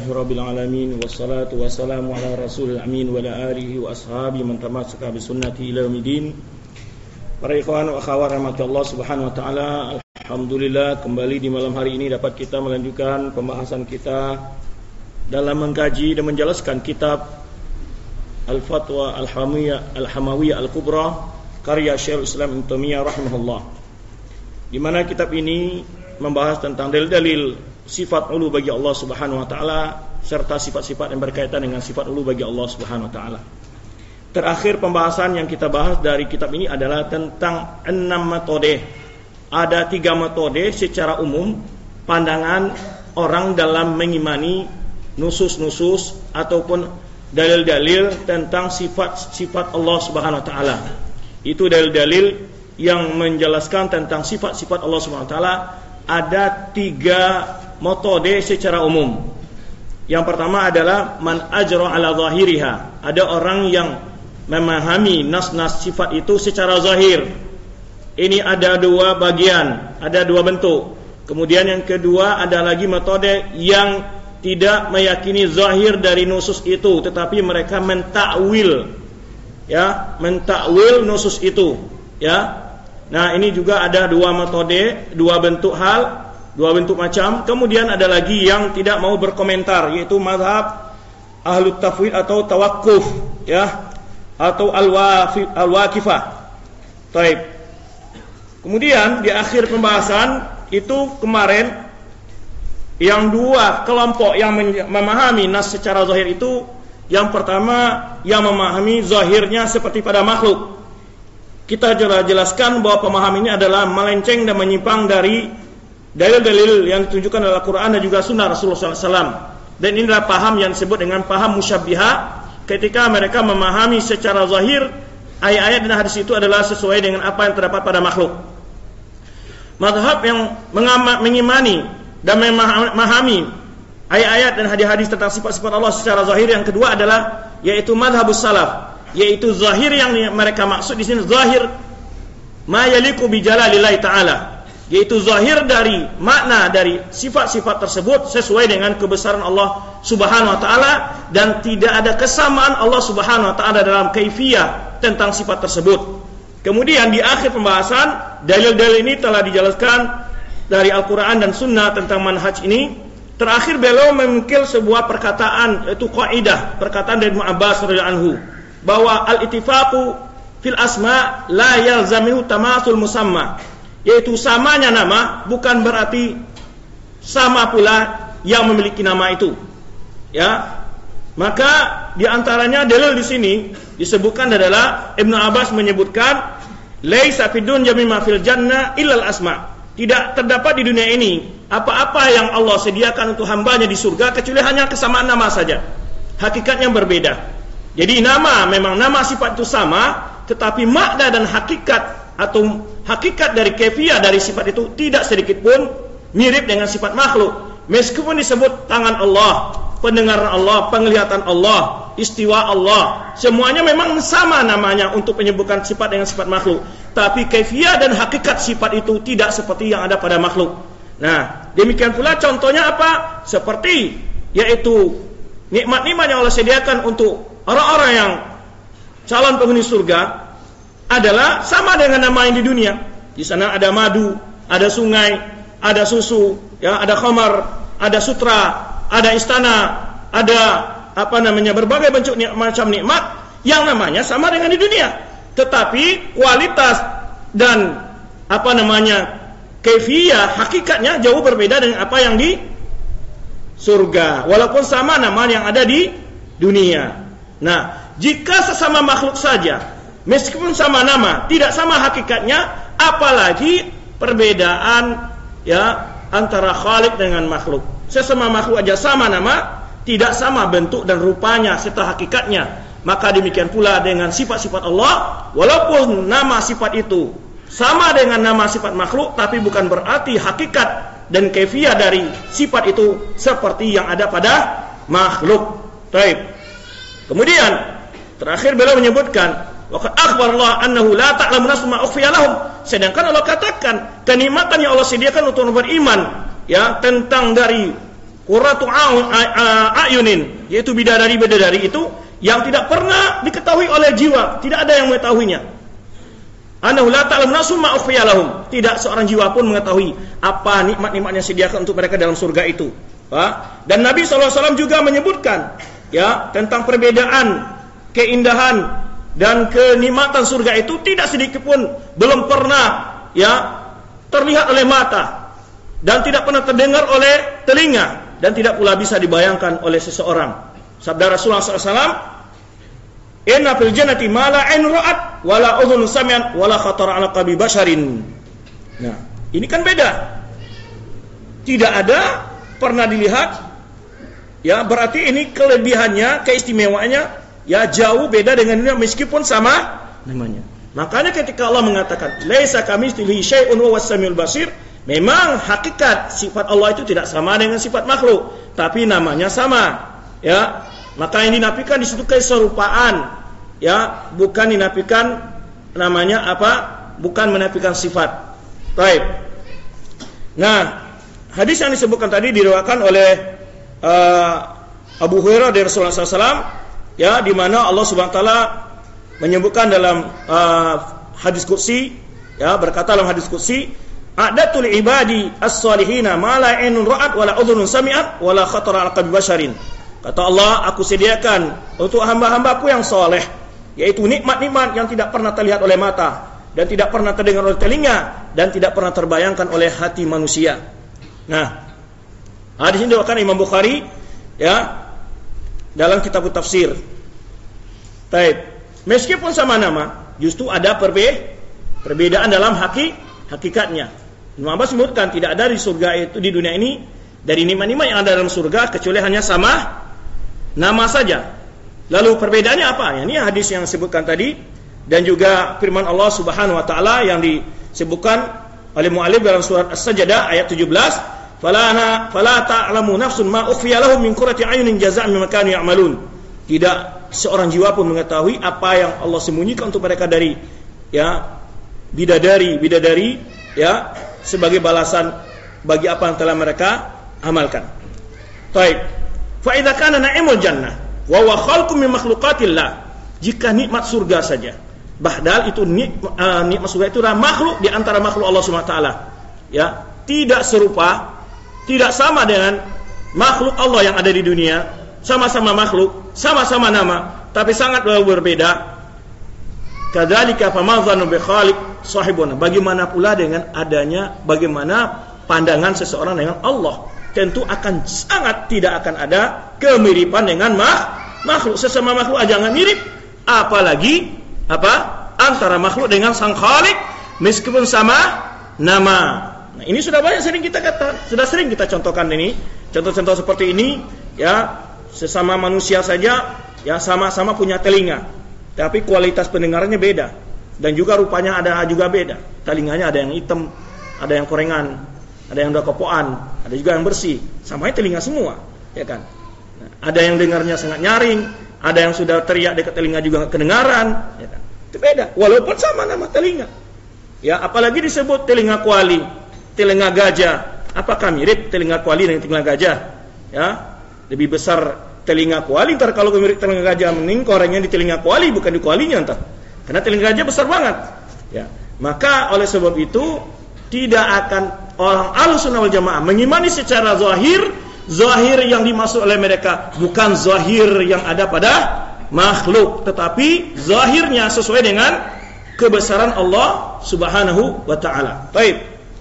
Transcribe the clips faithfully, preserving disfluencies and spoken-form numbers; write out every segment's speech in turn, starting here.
Rabbil alamin wassalatu wassalamu ala rasulil amin wa ala alihi wa ashabihi man tamassaka bi sunnati ila yaumil. Para ikhwan wa akhwat rahmati Allah Subhanahu wa taala, alhamdulillah kembali di malam hari ini dapat kita melanjutkan pembahasan kita dalam mengkaji dan menjelaskan kitab Al-Fatwa Al-Hamawiyah Al-Hamawiyah Al-Kubra karya Syekhul Islam Ibnu Taimiyah rahimahullah. Di mana kitab ini membahas tentang dalil-dalil sifat ulu bagi Allah Subhanahu wa taala serta sifat-sifat yang berkaitan dengan sifat ulu bagi Allah Subhanahu wa taala. Terakhir pembahasan yang kita bahas dari kitab ini adalah tentang enam metode. Ada tiga metode secara umum pandangan orang dalam mengimani nusus-nusus ataupun dalil-dalil tentang sifat-sifat Allah Subhanahu wa taala. Itu dalil-dalil yang menjelaskan tentang sifat-sifat Allah Subhanahu wa taala. Ada tiga metode secara umum. Yang pertama adalah man ajra ala zahiriha. Ada orang yang memahami nas-nas sifat itu secara zahir. Ini ada dua bagian, ada dua bentuk. Kemudian yang kedua ada lagi metode yang tidak meyakini zahir dari nusus itu, tetapi mereka mentakwil, ya, mentakwil nusus itu, ya. Nah, ini juga ada dua metode, dua bentuk hal, dua bentuk macam. Kemudian ada lagi yang tidak mau berkomentar, yaitu mazhab ahlut tafwid atau tawakkuf, ya, atau al-waqifah. Baik. Kemudian di akhir pembahasan itu kemarin yang dua kelompok yang memahami nas secara zahir itu, yang pertama yang memahami zahirnya seperti pada makhluk. Kita jelaskan bahwa pemahaman ini adalah melenceng dan menyimpang dari dalil-dalil yang ditunjukkan dalam Al-Quran dan juga Sunnah Rasulullah shallallahu alaihi wasallam. Dan inilah paham yang disebut dengan paham musyabbihah, ketika mereka memahami secara zahir ayat-ayat dan hadis itu adalah sesuai dengan apa yang terdapat pada makhluk. Mazhab yang mengimani dan memahami ayat-ayat dan hadis-hadis tentang sifat-sifat Allah secara zahir yang kedua adalah yaitu mazhabus salaf, yaitu zahir yang mereka maksud di sini zahir ma yaliqu bi jalalillahi taala, yaitu zahir dari makna dari sifat-sifat tersebut sesuai dengan kebesaran Allah Subhanahu wa taala dan tidak ada kesamaan Allah Subhanahu wa taala dalam kaifiyah tentang sifat tersebut. Kemudian di akhir pembahasan dalil-dalil ini telah dijelaskan dari Al-Qur'an dan Sunnah tentang manhaj ini. Terakhir beliau menukil sebuah perkataan, yaitu kaidah, perkataan dari Ibnu Abbas radhiyallahu anhu, bahwa al-ittifaqu fil asma la yalzamihu tamasul musamma, yaitu samanya nama bukan berarti sama pula yang memiliki nama itu, ya. Maka di antaranya dalil di sini disebutkan adalah Ibnu Abbas menyebutkan laisa fid dunya mimma fil jannah illa al-asma. Tidak terdapat di dunia ini apa-apa yang Allah sediakan untuk hambanya di surga kecuali hanya kesamaan nama saja. Hakikatnya berbeda. Jadi nama memang nama sifat itu sama, tetapi makna dan hakikat atau hakikat dari kaifiyah dari sifat itu tidak sedikit pun mirip dengan sifat makhluk. Meskipun disebut tangan Allah, pendengaran Allah, penglihatan Allah, istiwa Allah, semuanya memang sama namanya untuk menyebutkan sifat dengan sifat makhluk. Tapi kaifiyah dan hakikat sifat itu tidak seperti yang ada pada makhluk. Nah, demikian pula contohnya apa? Seperti yaitu nikmat-nikmat yang Allah sediakan untuk orang-orang yang calon penghuni surga adalah sama dengan nama yang di dunia. Di sana ada madu, ada sungai, ada susu, ya, ada khamar, ada sutra, ada istana, ada apa namanya berbagai bentuk nik- macam nikmat yang namanya sama dengan di dunia. Tetapi kualitas dan apa namanya kaifiyah hakikatnya jauh berbeda dengan apa yang di surga. Walaupun sama nama yang ada di dunia. Nah, jika sesama makhluk saja, meskipun sama nama, tidak sama hakikatnya, apalagi perbedaan, ya, antara khalik dengan makhluk. Sesama makhluk aja sama nama, tidak sama bentuk dan rupanya serta hakikatnya. Maka demikian pula dengan sifat-sifat Allah, walaupun nama sifat itu sama dengan nama sifat makhluk, tapi bukan berarti hakikat dan kaifiyah dari sifat itu seperti yang ada pada makhluk. Baik. Kemudian terakhir beliau menyebutkan waqad akhbarallahu annahu la ta'lamu nafsun ma ukhfiya lahum. Sedangkan Allah katakan kenikmatan yang Allah sediakan untuk orang beriman, ya, tentang dari qurratu a'yunin, yaitu bidadari-bidadari itu yang tidak pernah diketahui oleh jiwa, tidak ada yang mengetahuinya. Annahu la ta'lamu nafsun ma ukhfiya lahum, tidak seorang jiwa pun mengetahui apa nikmat-nikmat yang disediakan untuk mereka dalam surga itu. Dan Nabi shallallahu alaihi wasallam juga menyebutkan ya tentang perbedaan keindahan dan kenikmatan surga itu tidak sedikit pun belum pernah ya terlihat oleh mata dan tidak pernah terdengar oleh telinga dan tidak pula bisa dibayangkan oleh seseorang. Sabda Rasulullah shallallahu alaihi wasallam, "Inna fil jannati ma la 'ain ra'at wa la udhun sami'at wa la khatara 'ala qalbi basharin." Nah, ini kan beda. Tidak ada pernah dilihat, ya berarti ini kelebihannya, keistimewaannya, ya jauh beda dengan ini meskipun sama namanya. Makanya ketika Allah mengatakan, "Laisa kamitslihi syai'un wa huwas samiul basir," memang hakikat sifat Allah itu tidak sama dengan sifat makhluk, tapi namanya sama. Ya, maka yang dinafikan di situ keserupaan, ya bukan dinafikan namanya apa? Bukan menafikan sifat. Baik. Nah, hadis yang disebutkan tadi diriwayatkan oleh uh, Abu Hurairah dari Rasulullah shallallahu alaihi wasallam, ya di mana Allah Subhanahu wa taala menyebutkan dalam uh, hadis qudsi, ya berkata dalam hadis qudsi, "A'datul ibadi as-salihina ma la 'ainun ra'at wa la udhunun sami'at wa la khatara 'ala qalbi basharin." Kata Allah, aku sediakan untuk hamba-hambaku yang soleh, yaitu nikmat-nikmat yang tidak pernah terlihat oleh mata dan tidak pernah terdengar oleh telinga dan tidak pernah terbayangkan oleh hati manusia. Nah, hadis ini diriwayatkan Imam Bukhari ya dalam kitab tafsir. Taib. Meskipun sama nama, justru ada perbe- perbedaan dalam haki, hakikatnya. Ibnu Abbas menyebutkan tidak ada di surga itu, di dunia ini, dari nikmat-nikmat yang ada dalam surga kecuali hanya sama nama saja. Lalu perbedaannya apa? Ya, ini hadis yang disebutkan tadi dan juga firman Allah Subhanahu wa taala yang disebutkan oleh mu'allif dalam surat As-Sajdah ayat tujuh belas, "Fala fala ta'lamu nafsun ma ukhfiya lahum min qurrati a'yunin jazaa'an bima kanu ya'malun." Tidak seorang jiwa pun mengetahui apa yang Allah sembunyikan untuk mereka dari ya bidadari bidadari ya sebagai balasan bagi apa yang telah mereka amalkan. Baik. Fa idza kana na'imul jannah wa huwa khalqun min makhluqatillah, jika nikmat surga saja, padahal itu nikmat, uh, nikmat surga itu adalah makhluk di antara makhluk Allah Subhanahu wa taala, ya tidak serupa, tidak sama dengan makhluk Allah yang ada di dunia, sama-sama makhluk, sama-sama nama, tapi sangat berbeda. Kadzalika famadzanu bi khaliq sahibuna, bagaimana pula dengan adanya, bagaimana pandangan seseorang dengan Allah, tentu akan sangat tidak akan ada kemiripan dengan makhluk. Sesama makhluk aja nggak mirip, apalagi apa antara makhluk dengan sang khalik meskipun sama nama. Nah, ini sudah banyak sering kita kata, sudah sering kita contohkan ini, contoh-contoh seperti ini, ya sesama manusia saja, ya sama-sama punya telinga, tapi kualitas pendengarannya beda dan juga rupanya ada juga beda. Telinganya ada yang hitam, ada yang korengan, ada yang udah kepoan, ada juga yang bersih, samanya telinga semua, ya kan? Nah, ada yang dengarnya sangat nyaring, ada yang sudah teriak dekat telinga juga nggak kedengaran, ya kan? Itu beda, walaupun sama nama telinga. Ya, apalagi disebut telinga kuali, telinga gajah. Apakah mirip telinga kuali dengan telinga gajah? Ya, lebih besar telinga kuali. Ntar kalau mirip telinga gajah, mending korengnya di telinga kuali bukan di kualinya ntar, karena telinga gajah besar banget. Ya, maka oleh sebab itu tidak akan orang Ahlussunnah wal Jamaah mengimani secara zahir, zahir yang dimaksud oleh mereka bukan zahir yang ada pada makhluk, tetapi zahirnya sesuai dengan kebesaran Allah Subhanahu wa taala. Baik.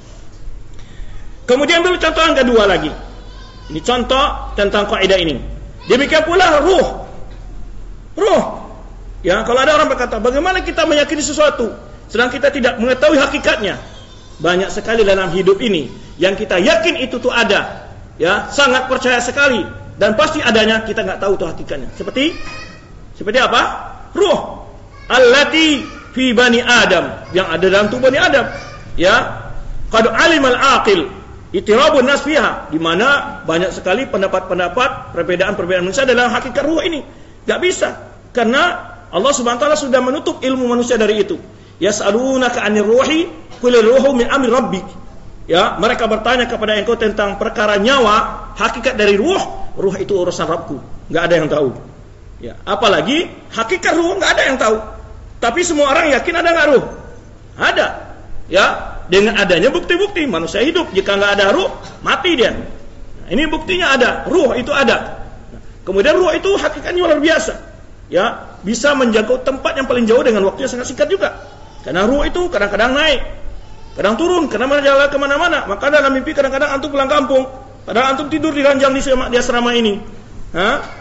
Kemudian beri contoh yang kedua lagi. Ini contoh tentang kaidah ini. Demikian pula ruh. Ruh. Ya, kalau ada orang berkata, bagaimana kita meyakini sesuatu sedang kita tidak mengetahui hakikatnya? Banyak sekali dalam hidup ini yang kita yakin itu tuh ada, ya sangat percaya sekali dan pasti adanya, kita nggak tahu tuh hakikatnya. Seperti seperti apa? Ruh allati fi bani Adam, yang ada dalam tubuh Bani Adam. Ya, qad alimal aqil itirabun nas fiha, di mana banyak sekali pendapat-pendapat, perbedaan-perbedaan manusia dalam hakikat ruh ini. Nggak bisa, karena Allah Subhanahu wa taala sudah menutup ilmu manusia dari itu. Yas'alunaka 'anir ruhi qul ruhu min amri rabbik. ya, mereka bertanya kepada engkau tentang perkara nyawa, hakikat dari ruh, ruh itu urusan Rabbku, nggak ada yang tahu. Ya, apalagi hakikat ruh nggak ada yang tahu. Tapi semua orang yakin ada nggak ruh? Ada. Ya, dengan adanya bukti-bukti manusia hidup. Jika nggak ada ruh, mati dia. Nah, ini buktinya ada, ruh itu ada. Nah, kemudian ruh itu hakikatnya luar biasa. Ya, bisa menjangkau tempat yang paling jauh dengan waktu yang sangat singkat juga. Karena ruh itu kadang-kadang naik, kadang turun, kadang jalan kemana-mana. Maka dalam mimpi kadang-kadang antum pulang kampung, kadang antum tidur di ranjang di, di asrama ini. Hah?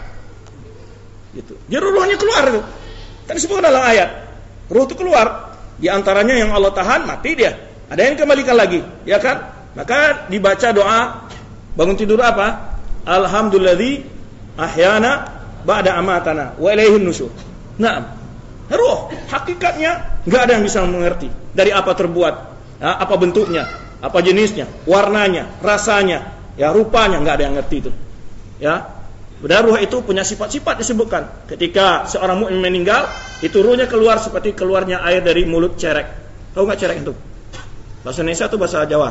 Gitu. Jadi ruhnya keluar itu. Kan disebutkan dalam ayat. Ruh itu keluar. Di antaranya yang Allah tahan, mati dia. Ada yang kembalikan lagi, ya kan? Maka dibaca doa bangun tidur apa? Alhamdulilladzi ahyana ba'da amatana wa ilaihin nusyur. Nah, ruh hakikatnya enggak ada yang bisa mengerti dari apa terbuat, ya, apa bentuknya, apa jenisnya, warnanya, rasanya, ya rupanya enggak ada yang ngerti itu. Ya. Padahal ruh itu punya sifat-sifat disebutkan. Ketika seorang mukmin meninggal, itu ruhnya keluar seperti keluarnya air dari mulut cerek. Tahu enggak cerek itu? Bahasa Indonesia atau bahasa Jawa?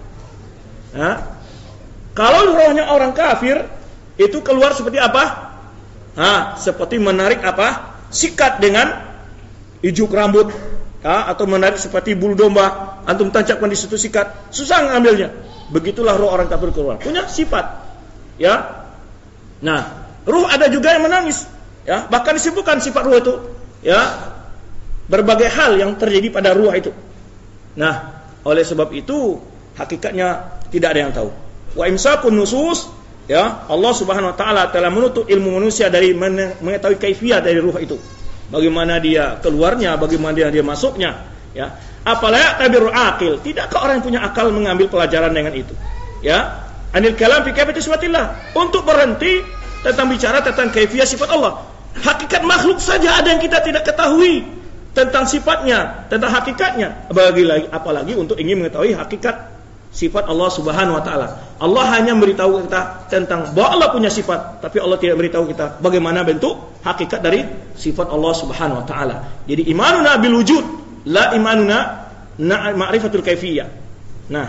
Ya. Kalau ruhnya orang kafir, itu keluar seperti apa? Ha, seperti menarik apa? Sikat dengan ijuk rambut, ha, atau menarik seperti bulu domba. Antum tancapkan di situ sikat, susah ngambilnya. Begitulah ruh orang kafir keluar. Punya sifat, ya. Nah, ruh ada juga yang menangis, ya. Bahkan disebutkan sifat ruh itu, ya, berbagai hal yang terjadi pada ruh itu. Nah, oleh sebab itu hakikatnya tidak ada yang tahu. Wa imsakun nusus, ya, Allah Subhanahu wa taala telah menutup ilmu manusia dari mengetahui kaifiat dari ruh itu. Bagaimana dia keluarnya, bagaimana dia, dia masuknya, ya. Apalagi tabirul aqil, tidakkah orang yang punya akal mengambil pelajaran dengan itu, ya? Anil kalam fi kaifiyati sifatillah, untuk berhenti tentang bicara tentang kaifiat sifat Allah. Hakikat makhluk saja ada yang kita tidak ketahui tentang sifatnya, tentang hakikatnya. Bagi lagi apalagi untuk ingin mengetahui hakikat sifat Allah Subhanahu wa taala. Allah hanya memberitahu kita tentang bahwa Allah punya sifat, tapi Allah tidak beritahu kita bagaimana bentuk hakikat dari sifat Allah Subhanahu wa taala. Jadi imanuna bil wujud, la imanuna ma'rifatul kaifiyah. Nah,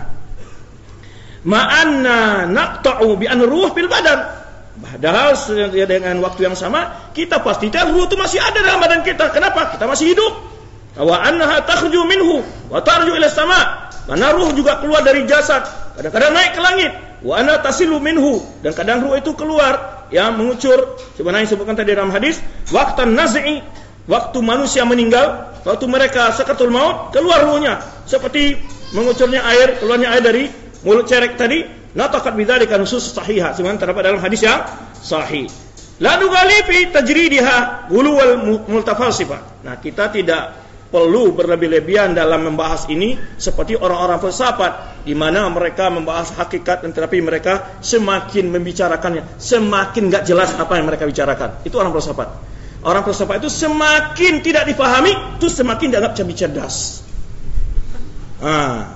ma'anna naqta'u bi an ruh bil badan. Padahal dengan waktu yang sama kita pastikan ruh itu masih ada dalam badan kita. Kenapa? Kita masih hidup. Wa annaha takhruju minhu wa tarju ila sama. Karena ruh juga keluar dari jasad, kadang-kadang naik ke langit. Wa anna tasilu minhu, dan kadang ruh itu keluar, ya, mengucur. Sebenarnya disebutkan tadi dalam hadis, waqtan naz'i, waktu manusia meninggal, waktu mereka sakaratul maut, keluar ruhnya seperti mengucurnya air, keluarnya air dari mulut cerek tadi. Nataqat bidzalika nusus sahihah, sebagaimana terdapat dalam hadis yang sahih. La nughali fi tajridiha ghuluwal multafalsifah. Nah, kita tidak perlu berlebih-lebihan dalam membahas ini seperti orang-orang filsafat, di mana mereka membahas hakikat, tetapi mereka semakin membicarakannya semakin enggak jelas apa yang mereka bicarakan. Itu orang filsafat. Orang filsafat itu semakin tidak dipahami, itu semakin dianggap cerdas. Ah.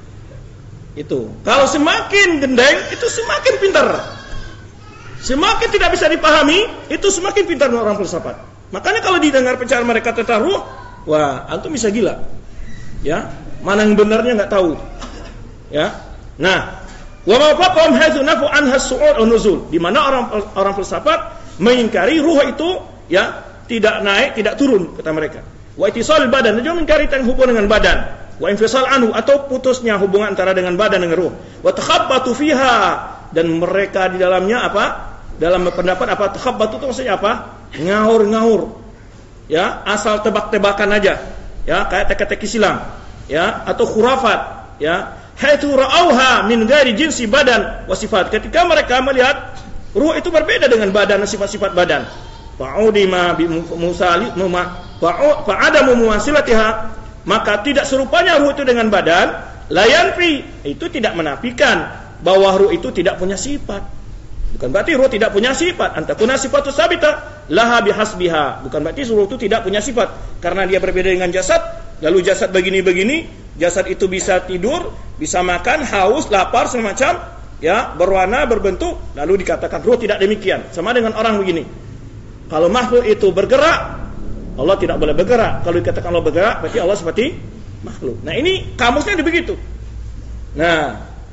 Itu. Kalau semakin gendeng, itu semakin pintar. Semakin tidak bisa dipahami, itu semakin pintar orang filsafat. Makanya kalau didengar bicara mereka tentang ruh, wah, antum bisa gila. Ya, mana yang benarnya enggak tahu. Ya. Nah, wa ma faqam hadzu nafu anha as-su'ud wa nuzul. Di mana orang orang filsafat mengingkari ruh itu, ya, tidak naik, tidak turun, kata mereka. Wa ittisal badan, juga mengingkari tentang hubungan dengan badan. Wa infisal anhu, atau putusnya hubungan antara dengan badan dengan ruh. Wa takhabbatu fiha, dan mereka di dalamnya apa? Dalam pendapat apa? Takhabbatu itu maksudnya apa? Ngaur-ngaur. Ya, asal tebak-tebakan aja. Ya, kayak teka-teki silang. Ya, atau khurafat. Ya, haitsu ra'auha min ghairi jinsi badan wa sifat. Ketika mereka melihat ruh itu berbeda dengan badan dan sifat-sifat badan. Fa'udima bi musali fa'adamu muwasilatiha, maka tidak serupanya ruh itu dengan badan, layanfi, itu tidak menafikan bahwa ruh itu tidak punya sifat. Bukan berarti ruh tidak punya sifat. Antakuna sifatu sabita laha bihasbiha. Bukan berarti ruh itu tidak punya sifat karena dia berbeda dengan jasad. Lalu jasad begini-begini, jasad itu bisa tidur, bisa makan, haus, lapar, semacam, ya, berwarna, berbentuk. Lalu dikatakan ruh tidak demikian. Sama dengan orang begini. Kalau makhluk itu bergerak, Allah tidak boleh bergerak. Kalau dikatakan Allah bergerak, berarti Allah seperti makhluk. Nah, ini kamusnya begitu. Nah,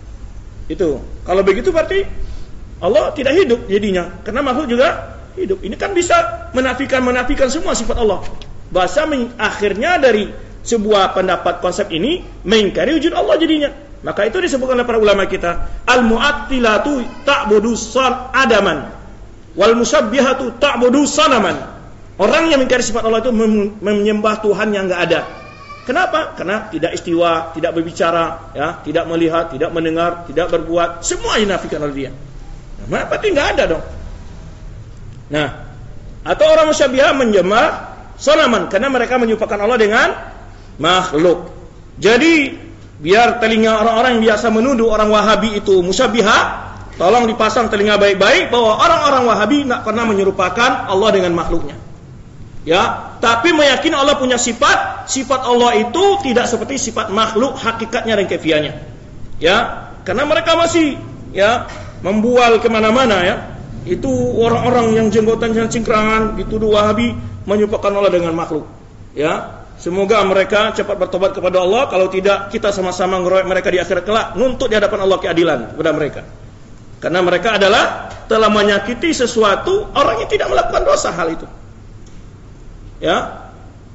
Itu. Kalau begitu berarti Allah tidak hidup jadinya, karena makhluk juga hidup. Ini kan bisa menafikan-menafikan semua sifat Allah. Bahasa akhirnya dari sebuah pendapat konsep ini mengingkari wujud Allah jadinya. Maka itu disebutkan oleh para ulama kita, al-mu'attilatu ta'budu san adaman wal musabbihatu ta'budu sanaman. Orang yang mengingkari sifat Allah itu menyembah Tuhan yang enggak ada. Kenapa? Karena tidak istiwa, tidak berbicara, ya, tidak melihat, tidak mendengar, tidak berbuat, semua dinafikan oleh dia. Nah, berarti enggak ada dong. Nah, atau orang musyabihah menyembah sanaman karena mereka menyerupakan Allah dengan makhluk. Jadi biar telinga orang-orang yang biasa menuduh orang Wahabi itu musyabihah, tolong dipasang telinga baik-baik bahwa orang-orang Wahabi tidak pernah menyerupakan Allah dengan makhluknya. Ya, tapi meyakini Allah punya sifat, sifat Allah itu tidak seperti sifat makhluk hakikatnya dan kefianya. Ya, karena mereka masih ya membual kemana-mana ya. Itu orang-orang yang jenggotannya cingkrangan dituduh Wahabi menyerupakan Allah dengan makhluk. Ya, semoga mereka cepat bertobat kepada Allah. Kalau tidak, kita sama-sama ngeroyok mereka di akhirat kelak, nuntut di hadapan Allah keadilan kepada mereka. Karena mereka adalah telah menyakiti sesuatu orang yang tidak melakukan dosa hal itu. Ya.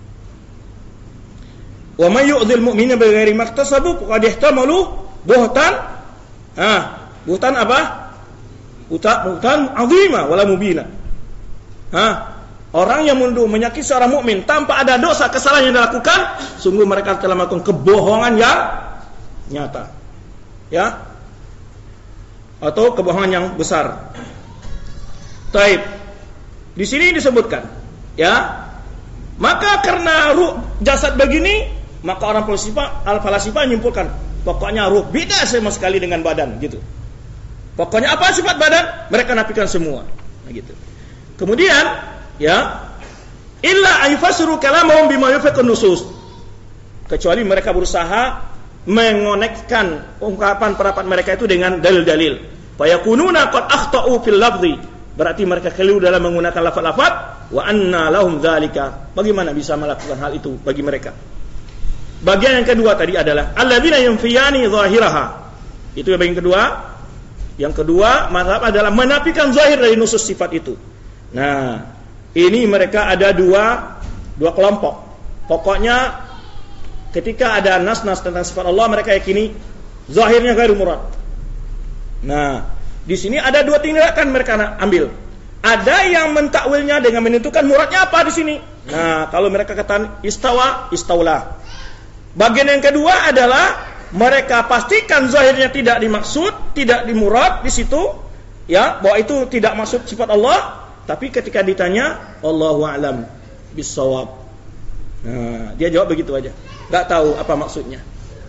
Wa may yu'dzil mu'mina bighairi maktasabu faqad ihtamalu buhtan. Ah, buhtan apa? Buhtan azima wala mubina. Hah? Orang yang menuduh menyakiti seorang mukmin tanpa ada dosa kesalahan yang dilakukan, sungguh mereka telah melakukan kebohongan yang nyata. Ya? Atau kebohongan yang besar. Taib. Di sini disebutkan, ya. Maka karena ruh jasad begini, maka orang falsafah al-falsafah menyimpulkan, pokoknya ruh beda sama sekali dengan badan, gitu. Pokoknya apa sifat badan? Mereka nafikan semua. Nah, gitu. Kemudian, ya, illa ayfasru kalamahum bima yufiqun nusus. Kecuali mereka berusaha mengonekkan ungkapan pendapat mereka itu dengan dalil-dalil. Fa yakununa qad akhta'u fil lafzi. Berarti mereka keliru dalam menggunakan lafaz-lafaz. Wa anna lahum dzalika. Bagaimana bisa melakukan hal itu bagi mereka? Bagian yang kedua tadi adalah alladzina yunfiyani zahiraha. Itu yang bagian kedua. Yang kedua, mazhab adalah menafikan zahir dari nusus sifat itu. Nah, ini mereka ada dua dua kelompok. Pokoknya ketika ada nas-nas tentang sifat Allah, mereka yakini zahirnya ghairu murad. Nah, di sini ada dua tindakan mereka ambil. Ada yang mentakwilnya dengan menentukan muradnya apa di sini. Nah, kalau mereka katakan istawa, istaulah. Bagian yang kedua adalah mereka pastikan zahirnya tidak dimaksud, tidak dimurad di situ, ya, bahwa itu tidak maksud sifat Allah. Tapi ketika ditanya, Allahu a'lam bis-shawab. Nah, dia jawab begitu aja. Enggak tahu apa maksudnya.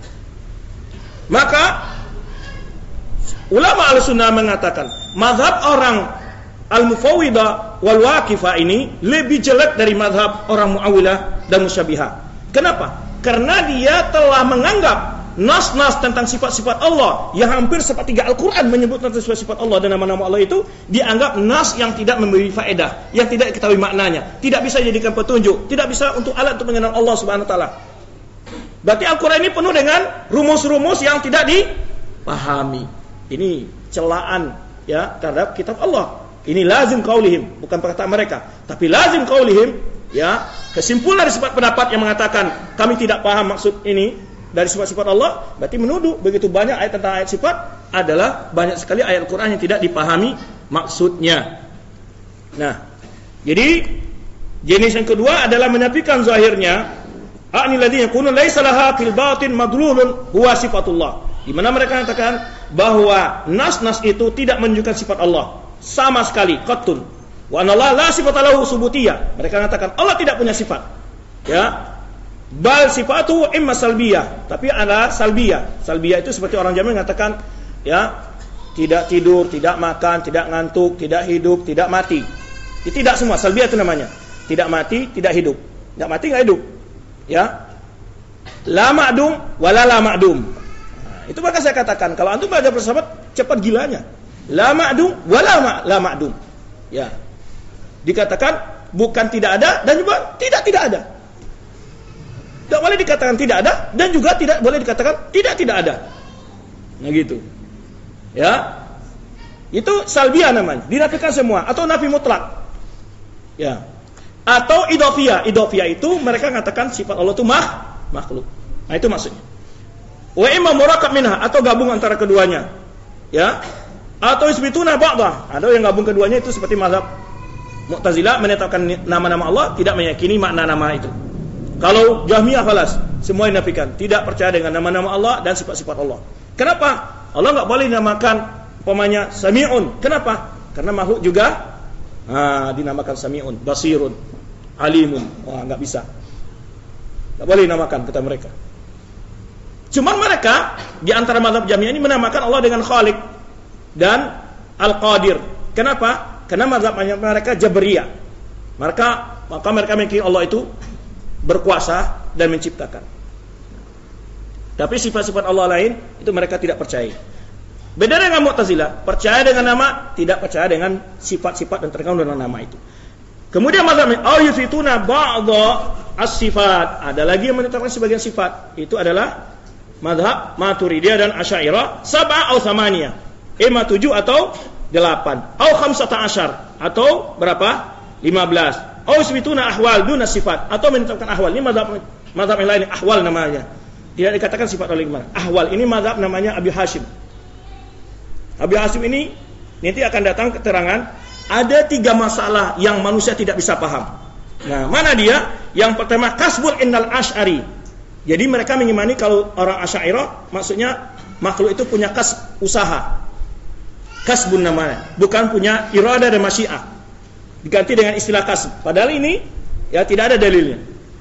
Maka ulama Ahlussunnah mengatakan, mazhab orang al-mufawwidah wal waqifah ini lebih jelek dari mazhab orang Mu'awwilah dan Musyabihah. Kenapa? Karena dia telah menganggap nas-nas tentang sifat-sifat Allah yang hampir sepertiga Al-Quran menyebut tentang sifat-sifat Allah dan nama-nama Allah itu dianggap nas yang tidak memberi faedah, yang tidak diketahui maknanya, tidak bisa dijadikan petunjuk, tidak bisa untuk alat untuk mengenal Allah Subhanahu wa taala. Berarti Al-Quran ini penuh dengan rumus-rumus yang tidak dipahami. Ini celaan ya terhadap kitab Allah. Ini lazim qaulihim, bukan perkataan mereka, tapi lazim qaulihim, ya, kesimpulan dari sifat pendapat yang mengatakan kami tidak paham maksud ini dari sifat-sifat Allah, berarti menuduh begitu banyak ayat tentang ayat sifat adalah banyak sekali ayat Al-Quran yang tidak dipahami maksudnya. Nah, jadi jenis yang kedua adalah menafikan zahirnya. A'ni ladzi yakunu laisa laha fil batin madlulun huwa sifatullah. Di mana mereka katakan bahwa nas-nas itu tidak menunjukkan sifat Allah sama sekali, qattun. Wa anna Allah la sifata lahu subutiyah. Mereka katakan Allah tidak punya sifat. Ya. Bal sifatu imma salbiyah, tapi ada salbiyah. Salbiyah itu seperti orang Jawa mengatakan, ya, tidak tidur, tidak makan, tidak ngantuk, tidak hidup, tidak mati. Itu tidak semua, salbiyah itu namanya. Tidak mati, tidak hidup. Tidak mati, enggak hidup. Ya. La ma'dum wala la ma'dum. Nah, itu maka saya katakan, kalau antum belajar filsafat cepat gilanya. La ma'dum wala ma la ma'dum. Ya. Dikatakan bukan tidak ada dan juga tidak tidak ada. Tidak boleh dikatakan tidak ada dan juga tidak boleh dikatakan tidak tidak ada. Nah gitu. Ya. Itu salbiyah namanya, dinafikan semua atau nafi mutlak. Ya. Atau idhofiyah. Idhofiyah itu mereka mengatakan sifat Allah itu mah, makhluk. Nah, itu maksudnya. Wa imma murakab minha, atau gabung antara keduanya. Ya. Atau isbituna ba'dah. Ada yang gabung keduanya, itu seperti mazhab Mu'tazilah, menetapkan nama-nama Allah, tidak meyakini makna nama itu. Kalau Jahmiyah khalas, semua dinafikan, tidak percaya dengan nama-nama Allah dan sifat-sifat Allah. Kenapa? Allah enggak boleh dinamakan umpamanya Sami'un. Kenapa? Karena makhluk juga ah, dinamakan Sami'un, Basirun, Alimun. Wah, enggak bisa. Enggak boleh dinamakan kata mereka. Cuma mereka di antara mazhab Jahmiyah ini menamakan Allah dengan Khaliq dan Al-Qadir. Kenapa? Karena mazhab mereka Jabriyah. Maka maka mereka meyakini Allah itu berkuasa dan menciptakan. Tapi sifat-sifat Allah lain itu mereka tidak percaya. Beda dengan Mu'tazilah, percaya dengan nama, tidak percaya dengan sifat-sifat dan terkandung dalam nama itu. Kemudian mazhab au yusituna ba'dha as-sifat. Ada lagi yang menetapkan sebagian sifat. Itu adalah mazhab Maturidiyah dan Asy'ariyah, sab'a atau thamaniyah. Ima tujuh atau delapan. Au khamsata asyar, atau berapa? lima belas. Au yusituna ahwal duna sifat, atau menetapkan ahwal. Ini mazhab mazhab yang lain, ahwal namanya. Tidak dikatakan sifat oleh gimana. Ahwal ini mazhab namanya Abi Hashim. Abi Hashim ini nanti akan datang keterangan ada tiga masalah yang manusia tidak bisa paham. Nah, mana dia? Yang pertama kasbul innal asy'ari. Jadi mereka mengimani kalau orang Asy'ariyah maksudnya makhluk itu punya kas usaha. Kasbun namanya, bukan punya iradah dan masyiah. Diganti dengan istilah kasb. Padahal ini ya tidak ada dalilnya.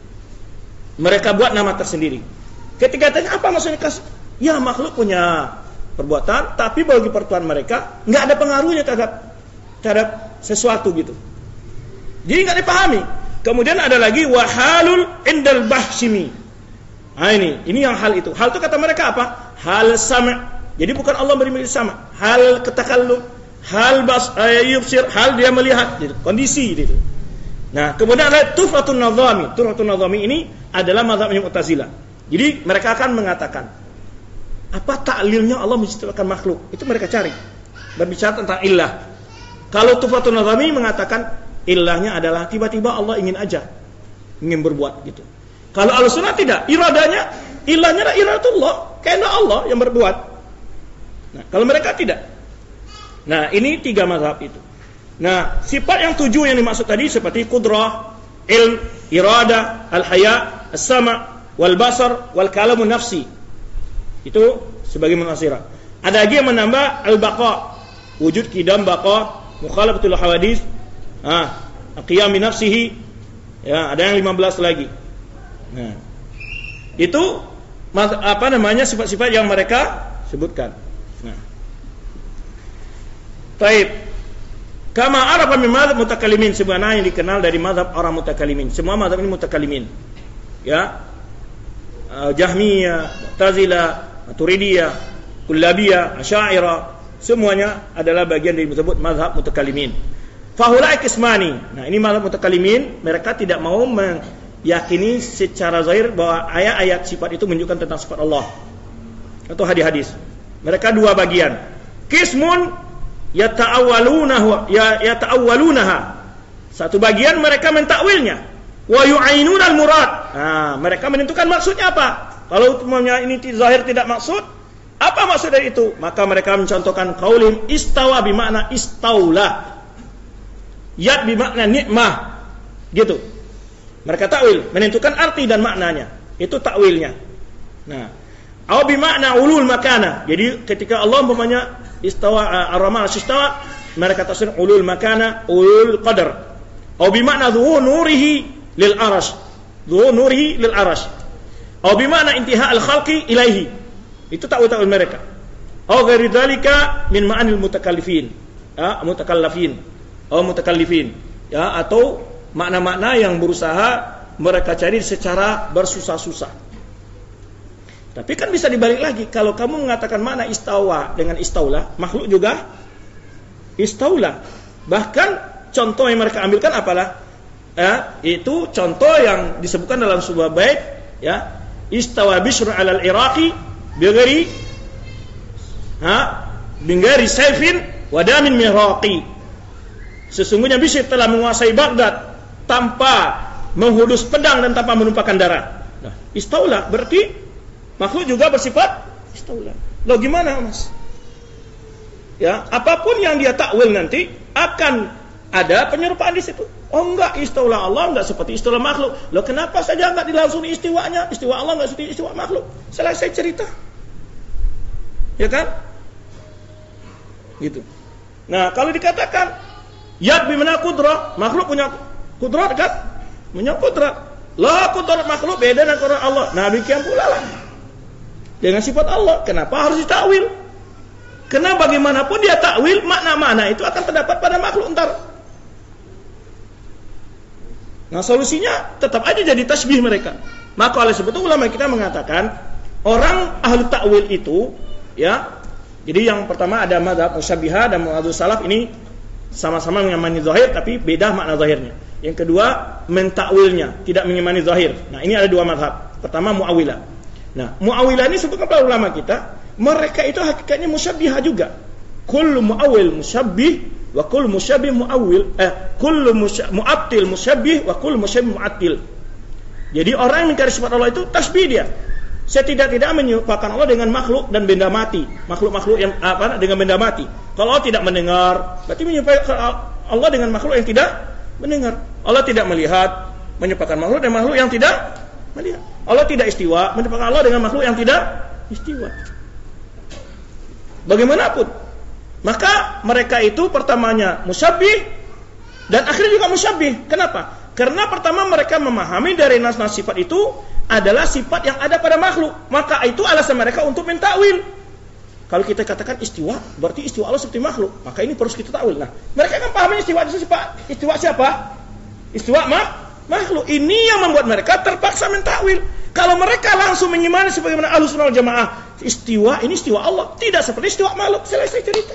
Mereka buat nama tersendiri. Ketika tanya apa maksudnya kasb? Ya makhluk punya perbuatan, tapi bagi perbuatan mereka nggak ada pengaruhnya terhadap terhadap sesuatu gitu. Jadi nggak dipahami. Kemudian ada lagi wahalul indal bahsimi. Nah ini, ini yang hal itu. Hal itu kata mereka apa? Hal sama. Jadi bukan Allah beri sama. Hal ketakallum, hal bas yubsir, hal dia melihat gitu. Kondisi gitu. Nah, kemudian ada tuhfatun nazami. Tuhfatun nazami ini adalah mazhabnya Mu'tazilah. Jadi mereka akan mengatakan apa taklilnya Allah menciptakan makhluk? Itu mereka cari. Berbicara tentang illah. Kalau tuhfatun nazami mengatakan illahnya adalah tiba-tiba Allah ingin aja ingin berbuat gitu. Kalau Ahlussunnah tidak, iradanya ilahnya adalah iradatullah, kehendak Allah yang berbuat. Nah, kalau mereka tidak. Nah, ini tiga mazhab itu. Nah, sifat yang tujuh yang dimaksud tadi seperti qudrah, ilm, irada, al-haya, as-sama, wal basar, wal kalamun nafsi. Itu sebagai munasirah. Ada lagi yang menambah al-baqa, wujud qidam baqa, mukhalafatul hawadits, ah, qiyam bi nafsihi. Ya, ada yang lima belas lagi. Nah, itu apa namanya sifat-sifat yang mereka sebutkan. Nah, taib. Kama arafa min mazhab mutakallimin, sebenarnya yang dikenal dari mazhab orang mutakallimin. Semua mazhab ini mutakallimin. Ya. Uh, Jahmiyah, Mu'tazilah, Maturidiyah, Kullabiyah, Asy'ariyah, semuanya adalah bagian dari disebut mazhab mutakallimin. Fahulai qismani. Nah, ini mazhab mutakallimin, mereka tidak mau meyakini secara zahir bahwa ayat-ayat sifat itu menunjukkan tentang sifat Allah atau hadis-hadis. Mereka dua bagian. Qismun yata'awwalunahu ya yata'awwalunaha. Satu bagian mereka mentakwilnya. Wa yu'ainuna al-murad. Nah, mereka menentukan maksudnya apa. Kalau umumnya ini zahir tidak maksud, apa maksud dari itu? Maka mereka mencontohkan qaulin istawa bermakna istaula. Yad bermakna nikmah. Gitu. Mereka takwil, menentukan arti dan maknanya. Itu takwilnya. Nah, au bermakna ulul makana. Jadi ketika Allah umpamanya istawa ar-rahman istawa, mereka tafsir ulul makana, ulul qadar. Au bermakna dhuhur nurihi lil arash. Dhuhur nurihi lil arash. Au bermakna intiha al-khalqi ilaihi. Itu takwil-takwil mereka. Au ghairi dzalika min ma'anil mutakallifin. Ya, mutakallafin. Au mutakallifin. Ya, atau makna-makna yang berusaha mereka cari secara bersusah-susah. Tapi kan bisa dibalik lagi. Kalau kamu mengatakan makna istawa dengan istaula, makhluk juga istaula. Bahkan contoh yang mereka ambilkan apalah? Ya, itu contoh yang disebutkan dalam sebuah bait, ya. Istawa Bishr 'alal Iraqi bighairi ha bingari saifin wadamin miraqi. Sesungguhnya Bishr telah menguasai Baghdad tanpa menghudus pedang dan tanpa menumpahkan darah. Nah, istaula berarti makhluk juga bersifat istaula. Loh gimana Mas? Ya, apapun yang dia takwil nanti akan ada penyerupaan di situ. Oh enggak, istaula Allah enggak seperti istaula makhluk. Loh kenapa saja enggak dilangsung istiwanya? Istiwa Allah enggak seperti istiwa makhluk. Selesai cerita. Ya kan? Gitu. Nah, kalau dikatakan yad bimana kudrah, makhluk punya kudrat kan? Punya kudrat. La kudrat makhluk beda dengan kudrat Allah. Nah, demikian pula lah dengan sifat Allah. Kenapa harus ditakwil? Karena bagaimanapun dia takwil, makna-makna itu akan terdapat pada makhluk ntar. Nah, solusinya tetap aja jadi tasbih mereka. Maka oleh sebab itu ulama kita mengatakan orang ahli takwil itu, ya. Jadi yang pertama ada mazhab musyabbihah dan mazhab salaf, ini sama-sama mengimani zahir tapi beda makna zahirnya. Yang kedua mentakwilnya, tidak mengimani zahir. Nah, ini ada dua mazhab. Pertama Mu'awwilah. Nah, Mu'awwilah ini sebutkan para ulama kita, mereka itu hakikatnya musyabbihah juga. Kullu mu'awwil musyabbih wa kullu musyabbih mu'awwil. Eh, kullu mu'attil musyabbih wa kullu musyabbih mu'attil. Jadi orang yang mengingkari sifat Allah itu tasbih dia. Setidak-tidak menyerupakan Allah dengan makhluk dan benda mati. Makhluk-makhluk yang apa dengan benda mati. Kalau Allah tidak mendengar, berarti menyerupakan Allah dengan makhluk yang tidak mendengar. Allah tidak melihat, menyerupakan makhluk dengan makhluk yang tidak melihat. Allah tidak istiwa, menyerupakan Allah dengan makhluk yang tidak istiwa. Bagaimanapun, maka mereka itu pertamanya musyabbih dan akhirnya juga musyabbih. Kenapa? Karena pertama mereka memahami dari nas-nas sifat itu adalah sifat yang ada pada makhluk. Maka itu alasan mereka untuk mentakwil. Kalau kita katakan istiwa, berarti istiwa Allah seperti makhluk. Maka ini harus kita takwil. Nah, mereka kan paham istiwa itu sifat. Istiwa siapa? Istiwa mak makhluk. Ini yang membuat mereka terpaksa mentakwil. Kalau mereka langsung mengimani sebagaimana Ahlus Sunnah wal Jamaah, istiwa ini istiwa Allah, tidak seperti istiwa makhluk. Selesai cerita.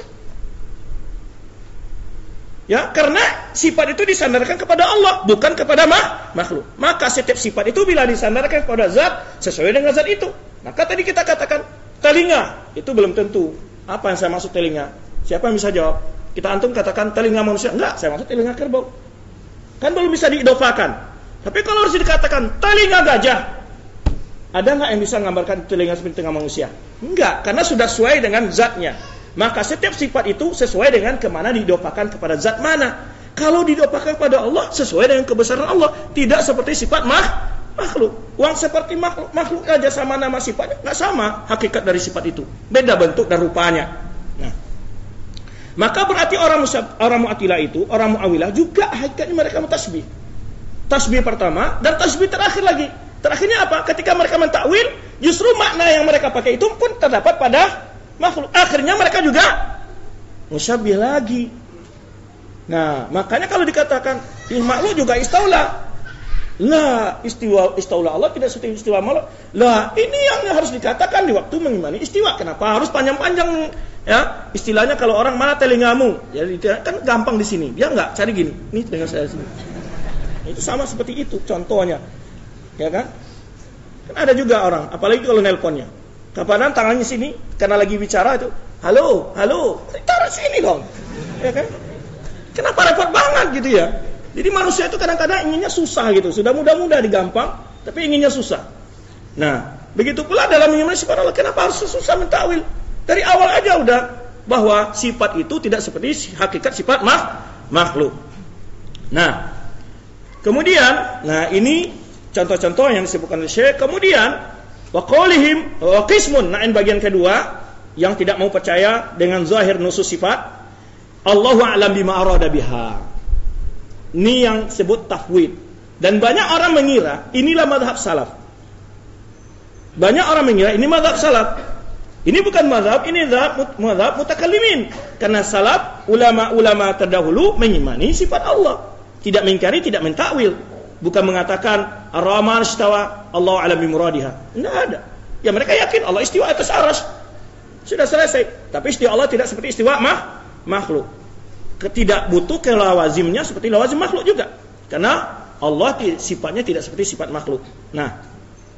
Ya, karena sifat itu disandarkan kepada Allah, bukan kepada mah, makhluk. Maka setiap sifat itu bila disandarkan kepada zat, sesuai dengan zat itu. Maka tadi kita katakan telinga, itu belum tentu. Apa yang saya maksud telinga? Siapa yang bisa jawab? Kita antum katakan telinga manusia, enggak, saya maksud telinga kerbau. Kan belum bisa diidofakan. Tapi kalau harus dikatakan telinga gajah, ada enggak yang bisa menggambarkan telinga seperti telinga manusia? Enggak, karena sudah sesuai dengan zatnya. Maka setiap sifat itu sesuai dengan kemana didopakan kepada zat mana. Kalau didopakan kepada Allah, sesuai dengan kebesaran Allah. Tidak seperti sifat mah, makhluk. Uang seperti makhluk, makhluk aja sama nama sifatnya, nggak sama hakikat dari sifat itu. Beda bentuk dan rupanya. Nah, maka berarti orang musyab, orang Mu'attilah itu, orang Mu'awwilah juga hakikatnya mereka mentasbih. Tasbih pertama dan tasbih terakhir lagi. Terakhirnya apa? Ketika mereka mentakwil, justru makna yang mereka pakai itu pun terdapat pada makhluk. Akhirnya mereka juga musyabbih lagi. Nah, makanya kalau dikatakan makhluk juga istaula. Lah, istiwa istaula Allah tidak seperti istiwa makhluk. Lah, ini yang harus dikatakan di waktu mengimani istiwa. Kenapa harus panjang-panjang ya? Istilahnya kalau orang mana telingamu? Jadi kan gampang di sini. Dia enggak cari gini. Nih telinga saya sini. Itu sama seperti itu contohnya. Ya kan? Kan ada juga orang, apalagi kalau nelponnya. Kapanan tangannya sini karena lagi bicara itu, halo, halo, taruh sini dong, ya kan? Kenapa repot banget gitu ya? Jadi manusia itu kadang-kadang inginnya susah gitu, sudah mudah-mudah digampang, tapi inginnya susah. Nah, begitu pula dalam mengimani sifat Allah, kenapa harus susah mentakwil? Dari awal aja udah bahwa sifat itu tidak seperti hakikat sifat mah, makhluk. Nah, kemudian, nah ini contoh-contoh yang disebutkan oleh Syekh. Kemudian wa qaulihim wa qismun, nah ini bagian kedua yang tidak mau percaya dengan zahir nusus sifat. Allahu a'lam bima arada biha. Ini yang disebut tafwid. Dan banyak orang mengira inilah mazhab salaf. Banyak orang mengira ini mazhab salaf. Ini bukan mazhab, ini mazhab mutakallimin. Karena salaf, ulama-ulama terdahulu mengimani sifat Allah, tidak mengingkari, tidak mentakwil. Bukan mengatakan Ar-Rahman istawa, Allahu a'lam bi muradiha. Enggak ada. Ya mereka yakin Allah istiwa atas arsy. Sudah selesai. Tapi istiwa Allah tidak seperti istiwa mah makhluk. Tidak butuh ke lawazimnya seperti lawazim makhluk juga. Karena Allah sifatnya tidak seperti sifat makhluk. Nah,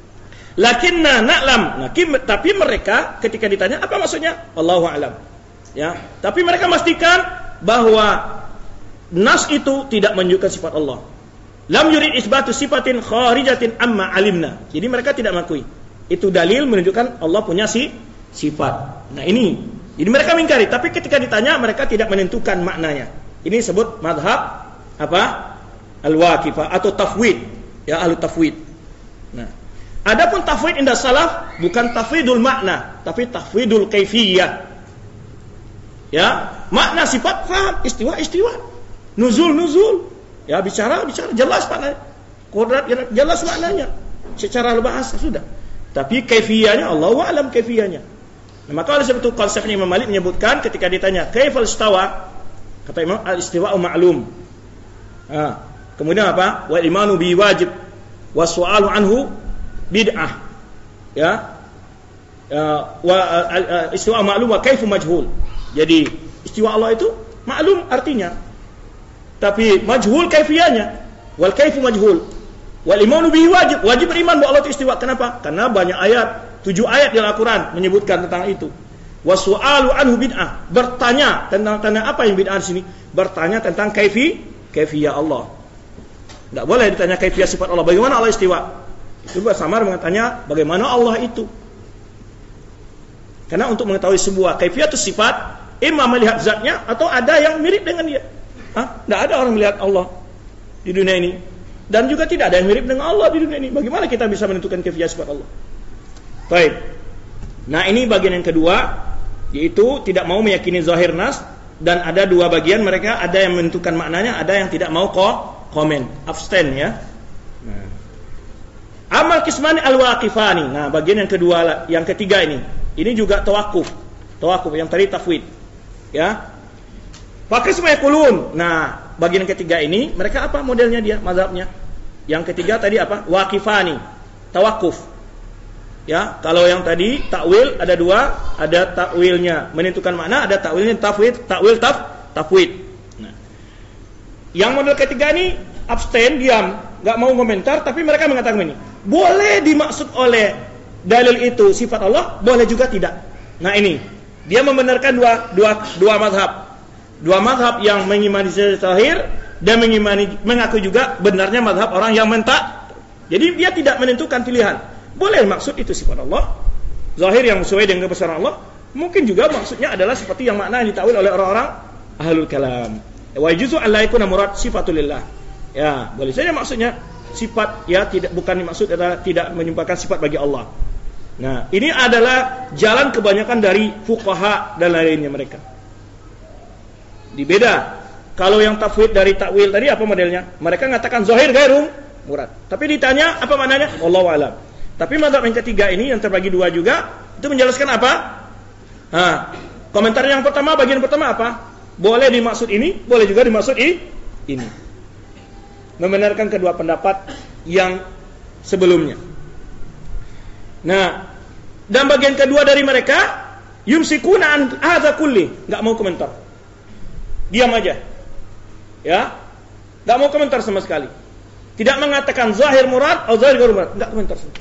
lakinna na'lam. Nah, tapi mereka ketika ditanya apa maksudnya? Allahu a'lam. Ya, tapi mereka memastikan bahwa nas itu tidak menunjukkan sifat Allah. Lam yurid isbatu sifatin kharijatin amma alimna. Jadi mereka tidak mengakui. Itu dalil menunjukkan Allah punya si sifat. Nah ini, jadi mereka mengingkari. Tapi ketika ditanya mereka tidak menentukan maknanya. Ini disebut madhab apa? Al-Waqifah atau tafwid. Ya, ahlu tafwid. Nah, adapun tafwid indah salaf bukan tafwidul makna, tapi tafwidul kaifiyah. Ya, makna sifat faham, istiwa istiwa, nuzul nuzul. Ya, bicara bicara jelas maknanya. Kodrat jelas maknanya. Secara bahasa sudah. Tapi kaifiyahnya Allahu a'lam kaifiyahnya. Nah, maka oleh sebab itu konsepnya Imam Malik menyebutkan ketika ditanya kaifal istawa, kata Imam al-istiwa'u ma'lum. Ah, kemudian apa? Wal imanu bi wajib was su'alu anhu bid'ah. Ya. Uh, wa uh, istiwa ma'lum wa kaifu majhul. Jadi istiwa Allah itu maklum artinya, tapi majhul kaifiyahnya. Wal kaifu majhul. Wal imanu bihi wajib. Wajib beriman bahwa Allah itu istiwa. Kenapa? Karena banyak ayat, tujuh ayat dalam Al-Quran menyebutkan tentang itu. Wasu'alu anhu bid'ah. Bertanya tentang tanya apa yang bid'ah di sini? Bertanya tentang kaifi, kaifiyah Allah. Tidak boleh ditanya kaifiyah sifat Allah. Bagaimana Allah istiwa? Itu bersama dengan tanya bagaimana Allah itu. Karena untuk mengetahui sebuah kaifiyah itu sifat, imam melihat zatnya atau ada yang mirip dengan dia. Hah? Tidak ada orang melihat Allah di dunia ini. Dan juga tidak ada yang mirip dengan Allah di dunia ini. Bagaimana kita bisa menentukan kaifiyah sifat Allah? Baik. Nah, ini bagian yang kedua, yaitu tidak mau meyakini zahir nas, dan ada dua bagian mereka, ada yang menentukan maknanya, ada yang tidak mau kok komen, abstain ya. Nah. Amal kismani al-waqifani. Nah, bagian yang kedua, yang ketiga ini. Ini juga tawakuf. Tawakuf yang tadi tafwid. Ya. Pakai semua kulun. Nah, bagian yang ketiga ini mereka apa modelnya dia, mazhabnya? Yang ketiga tadi apa? Waqifani. Tawakuf. Ya, kalau yang tadi takwil ada dua, ada takwilnya menentukan makna, ada takwilnya tafwid, takwil taf, tafwid. Nah. Yang model ketiga ini abstain, diam, enggak mau komentar, tapi mereka mengatakan ini, boleh dimaksud oleh dalil itu sifat Allah, boleh juga tidak. Nah, ini dia membenarkan dua dua dua mazhab. Dua mazhab yang mengimani zahir dan mengimani mengaku juga benarnya mazhab orang yang mentak. Jadi dia tidak menentukan pilihan. Boleh maksud itu sifat Allah, zahir yang sesuai dengan kebesaran Allah. Mungkin juga maksudnya adalah seperti yang makna yang ditakwil oleh orang-orang ahlul kalam. Wa juzu an la yakuna murad sifatulillah. Ya, boleh saja maksudnya sifat, ya, tidak, bukan dimaksud adalah tidak menyumpahkan sifat bagi Allah. Nah, ini adalah jalan kebanyakan dari fuqaha dan lainnya mereka. Dibeda. Kalau yang tafwid dari takwil tadi apa modelnya? Mereka mengatakan zahir gairum murad. Tapi ditanya apa maknanya? Wallahu a'lam. Tapi mazhab yang ketiga ini yang terbagi dua juga, itu menjelaskan apa? Nah, komentar yang pertama, bagian pertama apa? Boleh dimaksud ini, boleh juga dimaksud i, ini. Membenarkan kedua pendapat yang sebelumnya. Nah, dan bagian kedua dari mereka yumsikuna an hadza kulli, enggak mau komentar. Diam aja. Ya. Enggak mau komentar sama sekali. Tidak mengatakan zahir murad atau zahir ghair murad, enggak komentar sama.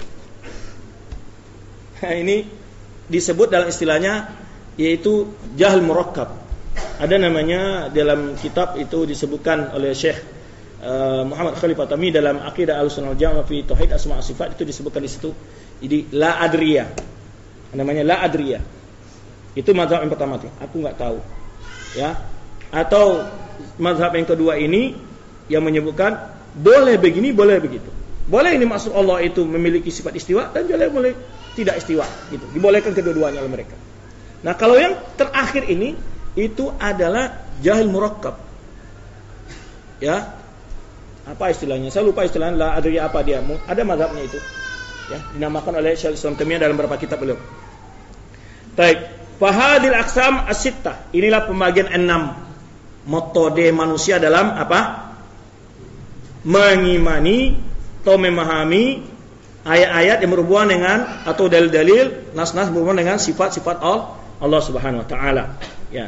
Nah, ini disebut dalam istilahnya yaitu jahl murakkab. Ada namanya dalam kitab itu disebutkan oleh Syekh uh, Muhammad Khalif At-Tamimi dalam Aqidah Ahlussunnah wal Jamaah fi Tauhid Asma' wa Sifat, itu disebutkan di situ. Jadi la adriya. Namanya la adriya. Itu mazhab yang pertama tuh, aku enggak tahu. Ya. Atau mazhab yang kedua ini yang menyebutkan boleh begini, boleh begitu. Boleh ini maksud Allah itu memiliki sifat istiwa, dan boleh boleh tidak istiwa gitu. Dibolehkan kedua-duanya oleh mereka. Nah, kalau yang terakhir ini itu adalah jahil murakkab. Ya. Apa istilahnya? Saya lupa istilahnya, la adriya apa dia. Ada mazhabnya itu. Ya, dinamakan oleh Syaikhul Islam Taimiyah dalam beberapa kitab beliau. Baik, fahadil aqsam as-sittah. Inilah pembagian enam metode manusia dalam apa? Mengimani atau memahami ayat-ayat yang berhubungan dengan atau dalil-dalil nas-nas berhubungan dengan sifat-sifat Allah Subhanahu wa taala. Ya.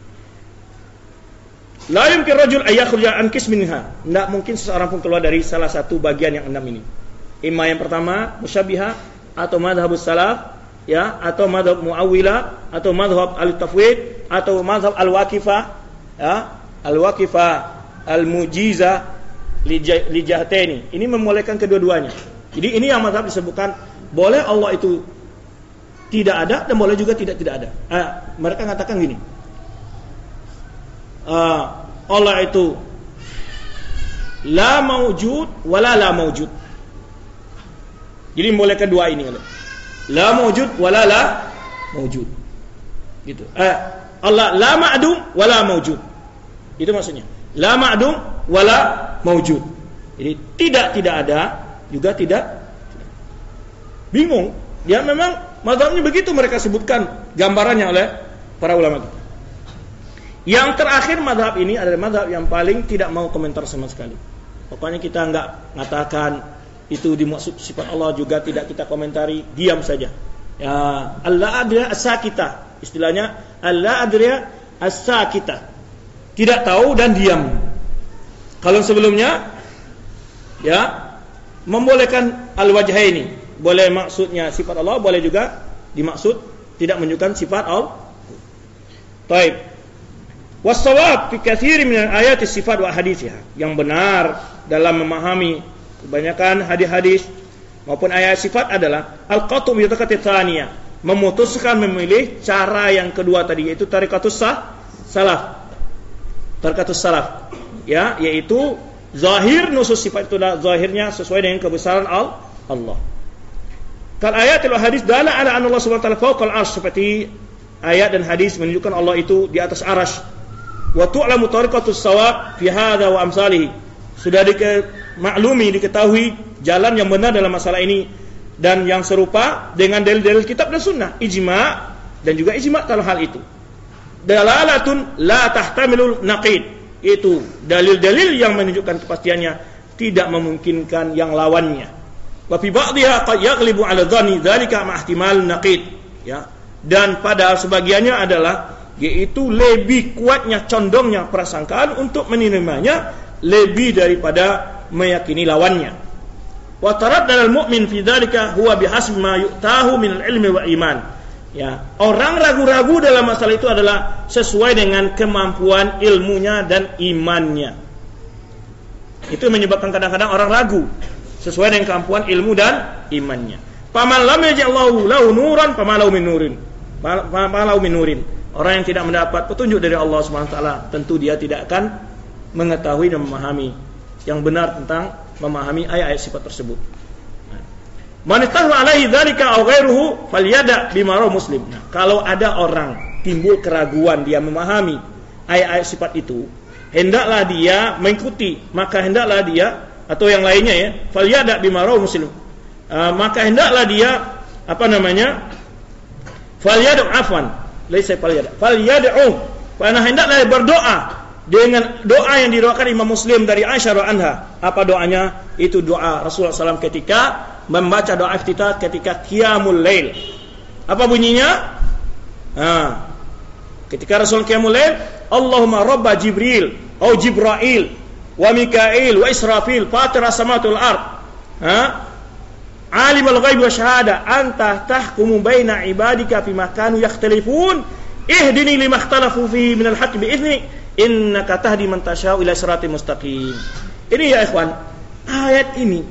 La yumkin rajul ay yakhruja an qismin minha. Tidak mungkin seseorang pun keluar dari salah satu bagian yang enam ini. Imma yang pertama musyabbihah atau madhhabus salaf, ya, atau madhab muawwilah atau madhab al-tafwid atau mazhab al-waqifah, ya, al-waqifah al-mujiza li jihataini. Ini membolehkan kedua-duanya. Jadi ini yang mazhab disebutkan boleh Allah itu tidak ada dan boleh juga tidak tidak ada. Ah, mereka mengatakan gini. Ah, Allah itu la maujud wala la maujud. Jadi boleh kedua ini, la maujud wala la maujud. Gitu. Eh, Allah la ma'dum wala maujud. Itu maksudnya. La ma'dum wala maujud. Jadi tidak tidak ada juga tidak. Bingung. Dia memang mazhabnya begitu mereka sebutkan gambarannya oleh para ulama kita. Yang terakhir mazhab ini adalah mazhab yang paling tidak mau komentar sama sekali. Pokoknya kita enggak mengatakan itu dimaksud sifat Allah, juga tidak kita komentari, diam saja. Ya, Allah adriya as-sakita. Istilahnya Allah adriya as-sakita. Tidak tahu dan diam. Kalau sebelumnya ya membolehkan al-wajhaini, boleh maksudnya sifat Allah, boleh juga dimaksud tidak menunjukkan sifat Allah. Taib. Was-shawab fi katsir min ayat sifat wa haditsha. Yang benar dalam memahami kebanyakan hadis-hadis maupun ayat sifat adalah al-qatu bi taqati tsaniyah, memutuskan memilih cara yang kedua tadi, yaitu tariqatus sah, salaf. Tariqatus salaf, ya, yaitu zahir nusus sifat itu adalah zahirnya sesuai dengan kebesaran Allah. Kal ayatul hadis dalla ala anna Allah Subhanahu wa taala fawqa al-'arsy, seperti ayat dan hadis menunjukkan Allah itu di atas arasy. Wa tu'lamu tariqatus shawab fi hadza wa amsalihi. Sudah dimaklumi, diketahui jalan yang benar dalam masalah ini dan yang serupa dengan dalil-dalil kitab dan sunnah, ijma' dan juga ijma' dalam hal itu. Dalalatun la tahtamilul naqid, itu dalil-dalil yang menunjukkan kepastiannya tidak memungkinkan yang lawannya. Wa fi ba'dihha qad yaghlibu 'ala dhanni dzalika ma ihtimal naqid, ya. Dan pada sebagiannya adalah yaitu lebih kuatnya, condongnya prasangkaan untuk menerimanya lebih daripada meyakini lawannya. Wa taraddal mu'min fi dzalika huwa bihasbi ma yu'tahu min al-ilmi wa iman. Ya, orang ragu-ragu dalam masalah itu adalah sesuai dengan kemampuan ilmunya dan imannya. Itu menyebabkan kadang-kadang orang ragu sesuai dengan kemampuan ilmu dan imannya. Faman lam yaj'allahu lahu nuran famalau min nurin. Famalau min nurin. Orang yang tidak mendapat petunjuk dari Allah Subhanahu wa taala, tentu dia tidak akan mengetahui dan memahami yang benar tentang memahami ayat-ayat sifat tersebut. Man istahu alaihi dzalika aw ghairuhu falyada bima rawa Muslim. Nah, kalau ada orang timbul keraguan dia memahami ayat-ayat sifat itu, hendaklah dia mengikuti, maka hendaklah dia atau yang lainnya ya, falyada bima rawa Muslim. Uh, maka hendaklah dia apa namanya? Falyadu afwan, laisa falyada. Falyad'u, karena hendaklah berdoa dengan doa yang didoakan Imam Muslim dari Aisyah radhiyallahu anha. Apa doanya? Itu doa Rasulullah shallallahu alaihi wasallam ketika membaca doa iftitah ketika qiyamul lail. Apa bunyinya? Nah, ketika Rasul qiyamul lail, Allahumma rabba Jibril atau Jibrail wa Mikail wa Israfil fatira samawati wal ard. Ha? Alimul ghaib wa syahada anta tahkumu baina ibadika fima kanu yakhtalifun ihdini lima ikhtalafu fihi minal haqqi bi idzni innaka tahdi man tasya'u ila siratal mustaqim. Ini ya ikhwan, ayat ini,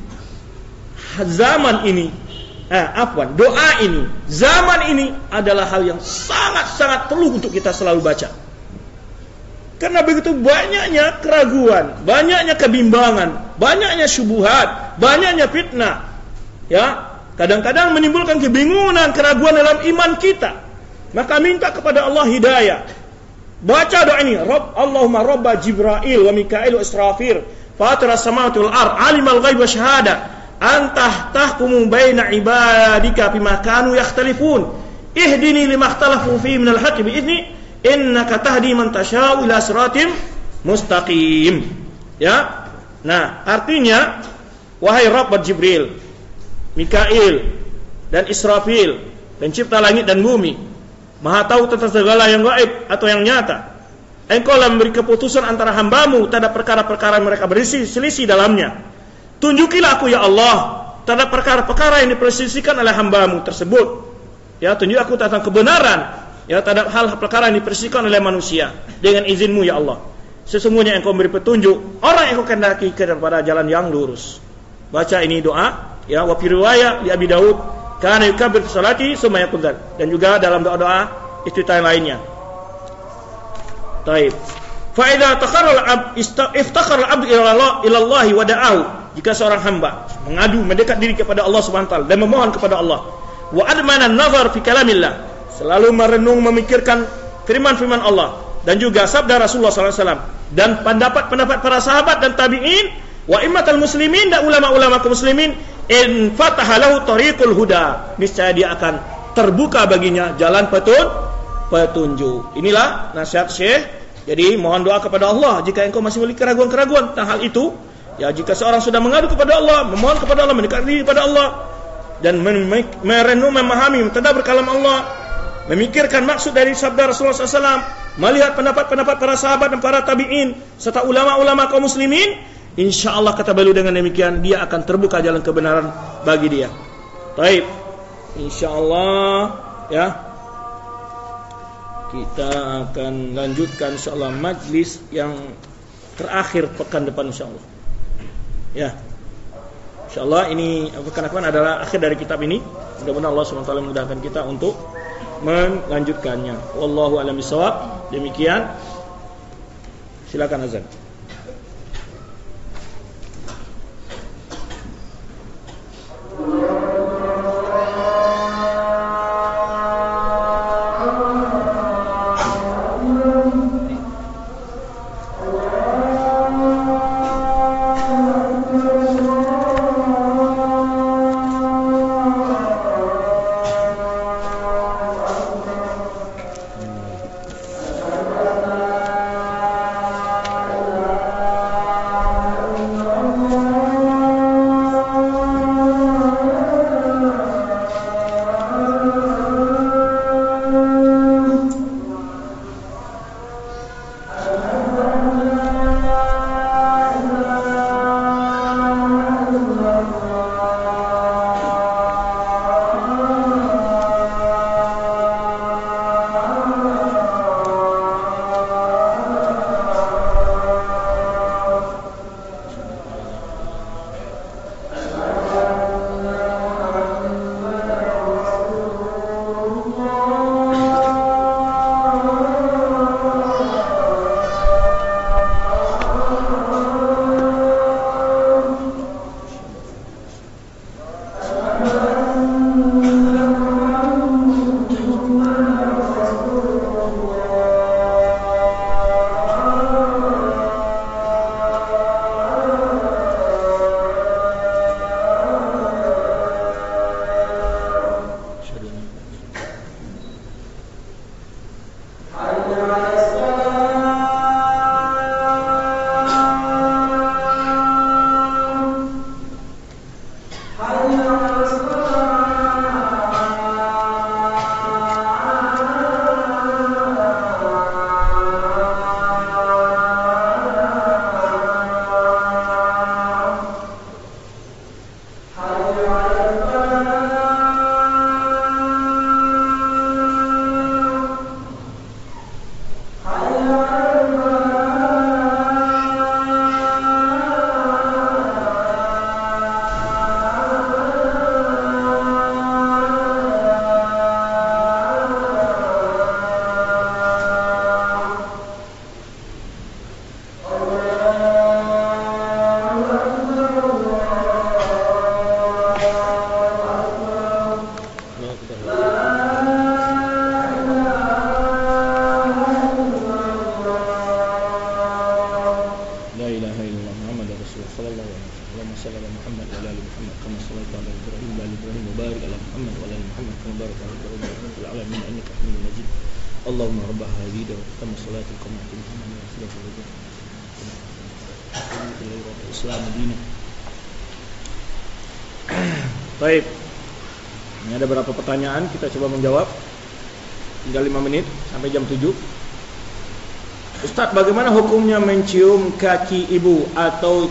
zaman ini, eh, afwan, doa ini, zaman ini adalah hal yang sangat-sangat perlu untuk kita selalu baca. Karena begitu banyaknya keraguan, banyaknya kebimbangan, banyaknya syubhat, banyaknya fitnah. Ya, kadang-kadang menimbulkan kebingungan, keraguan dalam iman kita. Maka minta kepada Allah hidayah. Baca doa ini, Rabb Allahumma rabba Jibrail wa Mikail wa Israfil, fatiras samawati wal ard, alimal ghaib wa syahada, anta tahkumu baina ibadika bima kanu yakhtalifun, ihdini lima ikhtalafu fihi minal haqqi bi idzni innaka tahdi man tasya'u ila siratim mustaqim. Ya. Nah, artinya wahai Rabb Jibril, Mikail dan Israfil, pencipta langit dan bumi, Maha tahu tentang segala yang gaib atau yang nyata. Engkaulah memberi keputusan antara hambamu terhadap perkara-perkara yang mereka berselisih dalamnya. Tunjukilah aku ya Allah terhadap perkara-perkara yang diperselisihkan oleh hambamu tersebut. Ya, tunjuk aku tentang kebenaran ya terhadap hal perkara yang dipersikan oleh manusia dengan izinmu ya Allah. Sesungguhnya Engkau memberi petunjuk orang yang Engkau kehendaki kepada jalan yang lurus. Baca ini doa ya, wa fi riwayat di Abi Daud kana yukabbir fi salati summa yaqul, dan juga dalam doa-doa iftitah lainnya. Taib. Fa idza taqarrara al-'abd iftakhara al-'abd ila Allah wa da'ahu, jika seorang hamba mengadu mendekat diri kepada Allah Subhanahu wa taala dan memohon kepada Allah, wa admana an-nazar fi kalamillah, selalu merenung memikirkan firman-firman Allah dan juga sabda Rasulullah sallallahu alaihi wasallam dan pendapat-pendapat para sahabat dan tabi'in wa immatul muslimin dan ulama-ulama kaum muslimin, in fataha lahu tariqul huda, niscaya dia akan terbuka baginya jalan petun petunjuk. Inilah nasihat Syekh. Jadi mohon doa kepada Allah jika engkau masih memiliki keraguan-keraguan tentang hal itu. Ya, jika seorang sudah mengadu kepada Allah, memohon kepada Allah, mendekat diri kepada Allah dan merenung, memahami, mentadabbur kalam Allah, memikirkan maksud dari sabda Rasulullah sallallahu alaihi wasallam, melihat pendapat-pendapat para sahabat dan para tabi'in serta ulama-ulama kaum muslimin, insyaallah kata beliau dengan demikian dia akan terbuka jalan kebenaran bagi dia. Baik. Insyaallah ya. Kita akan lanjutkan insyaallah majlis yang terakhir pekan depan insyaallah. Ya. Insyaallah ini pekan-pekan adalah akhir dari kitab ini. Mudah-mudahan Allah Subhanahu wa taala memudahkan kita untuk melanjutkannya. Wallahu a'lam bishawab. Demikian. Silakan azan. Baik. Ini ada beberapa pertanyaan, kita coba menjawab. Tinggal lima menit sampai jam tujuh. Ustaz, bagaimana hukumnya mencium kaki ibu atau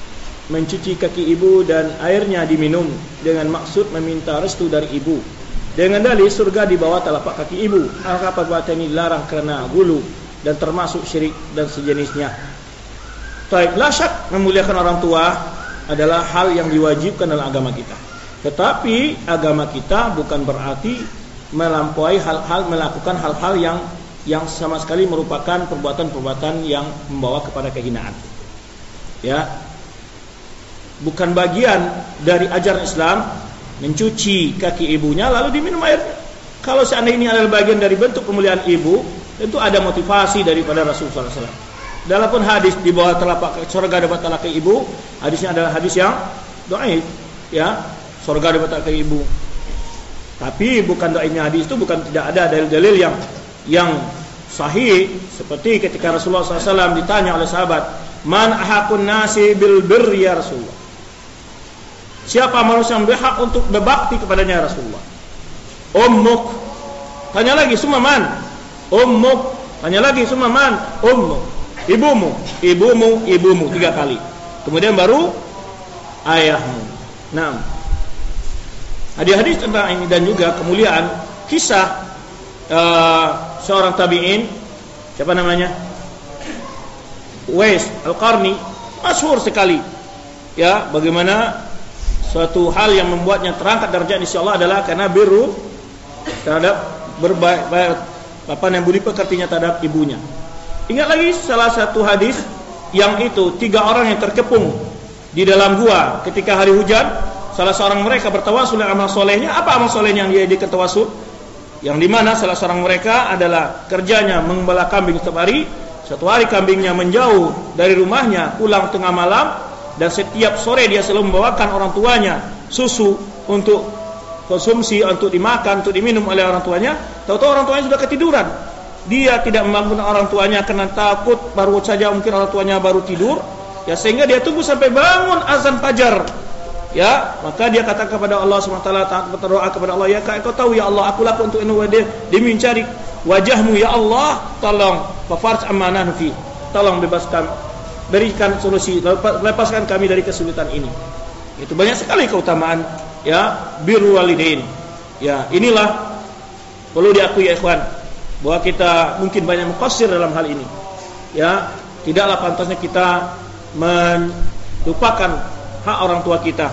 mencuci kaki ibu dan airnya diminum dengan maksud meminta restu dari ibu? dengan dalil surga di bawah telapak kaki ibu. Maka perbuatan ini dilarang karena gulu dan termasuk syirik dan sejenisnya. Baik, la syak memuliakan orang tua adalah hal yang diwajibkan dalam agama kita. Tetapi agama kita bukan berarti melampaui hal-hal, melakukan hal-hal yang yang sama sekali merupakan perbuatan-perbuatan yang membawa kepada kehinaan. Ya, bukan bagian dari ajaran Islam mencuci kaki ibunya lalu diminum airnya. Kalau seandainya ini adalah bagian dari bentuk pemuliaan ibu, tentu ada motivasi daripada Rasulullah sallallahu alaihi wasallam. Dalam pun hadis di bawah telapak surga di bawah telapak kaki ibu, hadisnya adalah hadis yang dhaif, ya, surga di bawah telapak kaki ibu. Tapi bukan dhaifnya hadis itu bukan tidak ada dalil-dalil yang yang sahih, seperti ketika Rasulullah sallallahu alaihi wasallam ditanya oleh sahabat, "Man ahaqun nasi bil birri ya Rasulullah?" Siapa manusia yang berhak untuk berbakti kepadanya Rasulullah? Ummuk. Tanya lagi, summa man? Ummuk. Tanya lagi, summa man? Ummuk. Ibumu, ibumu, ibumu tiga kali. Kemudian baru ayahmu. Nah, hadis-hadis tentang ini dan juga kemuliaan kisah uh, seorang tabi'in, siapa namanya? Uwais Al-Qarni, masyhur sekali. Ya, bagaimana suatu hal yang membuatnya terangkat derajat insya Allah adalah karena biru terhadap berbaik apa yang budi pekertinya terhadap ibunya. Ingat lagi salah satu hadis yang itu tiga orang yang terkepung di dalam gua ketika hari hujan, salah seorang mereka bertawasul dengan amal solehnya. Apa amal solehnya yang dia jadikan tawasul? Yang dimana salah seorang mereka adalah kerjanya mengembala kambing setiap hari. Satu hari kambingnya menjauh dari rumahnya, pulang tengah malam, dan setiap sore dia selalu membawakan orang tuanya susu untuk konsumsi, untuk dimakan, untuk diminum oleh orang tuanya. Tahu-tahu orang tuanya sudah ketiduran. Dia tidak membangun orang tuanya karena takut baru saja mungkin orang tuanya baru tidur, ya, sehingga dia tunggu sampai bangun azan fajar. Ya, maka dia kata kepada Allah subhanahu wa taala, berdoa kepada Allah, ya kau tahu ya Allah, aku laku untuk ini demi mencari wajahmu ya Allah, tolong fafarj amanah fi, tolong bebaskan, berikan solusi, lepaskan kami dari kesulitan ini. Itu banyak sekali keutamaan, ya, birrul walidain. Ya, inilah perlu diakui ya ikhwan, bahwa kita mungkin banyak muqassir dalam hal ini. Ya, tidaklah pantasnya kita melupakan hak orang tua kita.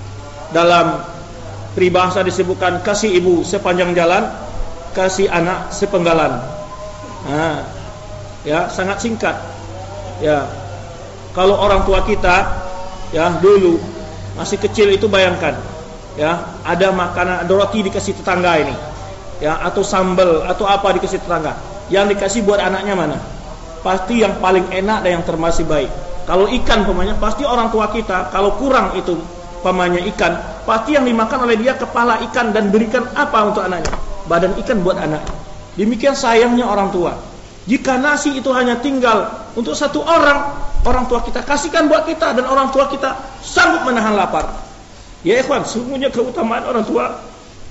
Dalam peribahasa disebutkan kasih ibu sepanjang jalan, kasih anak sepenggalan. Nah, ya, sangat singkat. Ya, kalau orang tua kita, ya, dulu masih kecil itu bayangkan, ya, ada makanan, ada roti dikasih tetangga ini, ya, atau sambal atau apa dikasih tetangga, yang dikasih buat anaknya mana? Pasti yang paling enak dan yang termasih baik. Kalau ikan pemanya, pasti orang tua kita kalau kurang itu pemanya ikan, pasti yang dimakan oleh dia kepala ikan dan berikan apa untuk anaknya? Badan ikan buat anak. Demikian sayangnya orang tua. Jika nasi itu hanya tinggal untuk satu orang, orang tua kita kasihkan buat kita dan orang tua kita sanggup menahan lapar. Ya ikhwan, sesungguhnya keutamaan orang tua.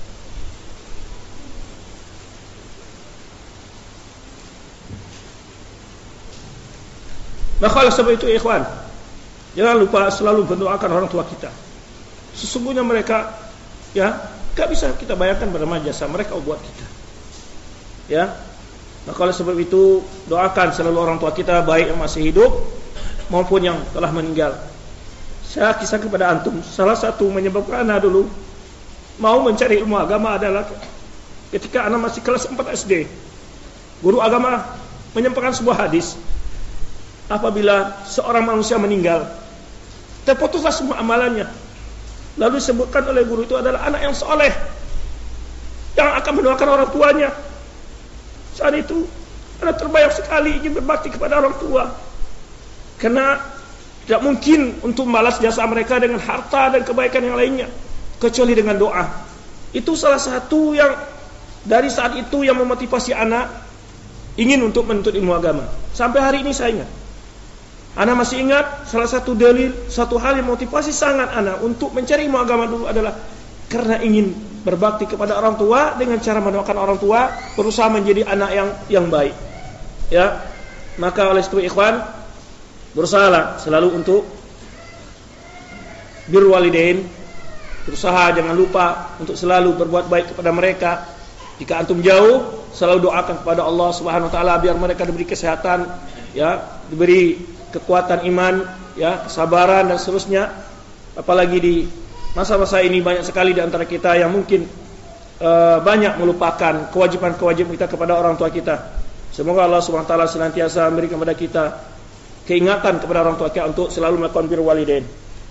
Maka oleh sebab itu ikhwan, jangan lupa selalu mendoakan orang tua kita. Sesungguhnya mereka, ya, gak bisa kita bayangkan bagaimana jasa mereka buat kita. Ya, maka oleh sebab itu doakan selalu orang tua kita, baik yang masih hidup maupun yang telah meninggal. Saya kisah kepada antum, salah satu menyebabkan anak dulu mau mencari ilmu agama adalah ketika anak masih kelas empat S D. Guru agama menyampaikan sebuah hadis, apabila seorang manusia meninggal, terputuslah semua amalannya. Lalu disebutkan oleh guru itu adalah anak yang soleh, yang akan mendoakan orang tuanya. Saat itu anak terbayang sekali ingin berbakti kepada orang tua, karena tidak mungkin untuk membalas jasa mereka dengan harta dan kebaikan yang lainnya, kecuali dengan doa. Itu salah satu yang dari saat itu yang memotivasi anak ingin untuk menuntut ilmu agama. Sampai hari ini saya ingat, anak masih ingat salah satu dalil, satu hal yang motivasi sangat anak untuk mencari ilmu agama dulu adalah karena ingin berbakti kepada orang tua dengan cara mendoakan orang tua, berusaha menjadi anak yang yang baik. Ya, maka oleh itu ikhwan, berusahalah selalu untuk birrul walidain, Berusaha jangan lupa untuk selalu berbuat baik kepada mereka. Jika antum jauh, selalu doakan kepada Allah Subhanahu wa taala biar mereka diberi kesehatan, ya, diberi kekuatan iman, ya, kesabaran dan seterusnya. Apalagi di masa-masa ini banyak sekali di antara kita yang mungkin uh, banyak melupakan kewajiban-kewajiban kita kepada orang tua kita. Semoga Allah Subhanahu wa taala senantiasa memberikan kepada kita keingatan kepada orang tua kita untuk selalu melakukan birrul walidain.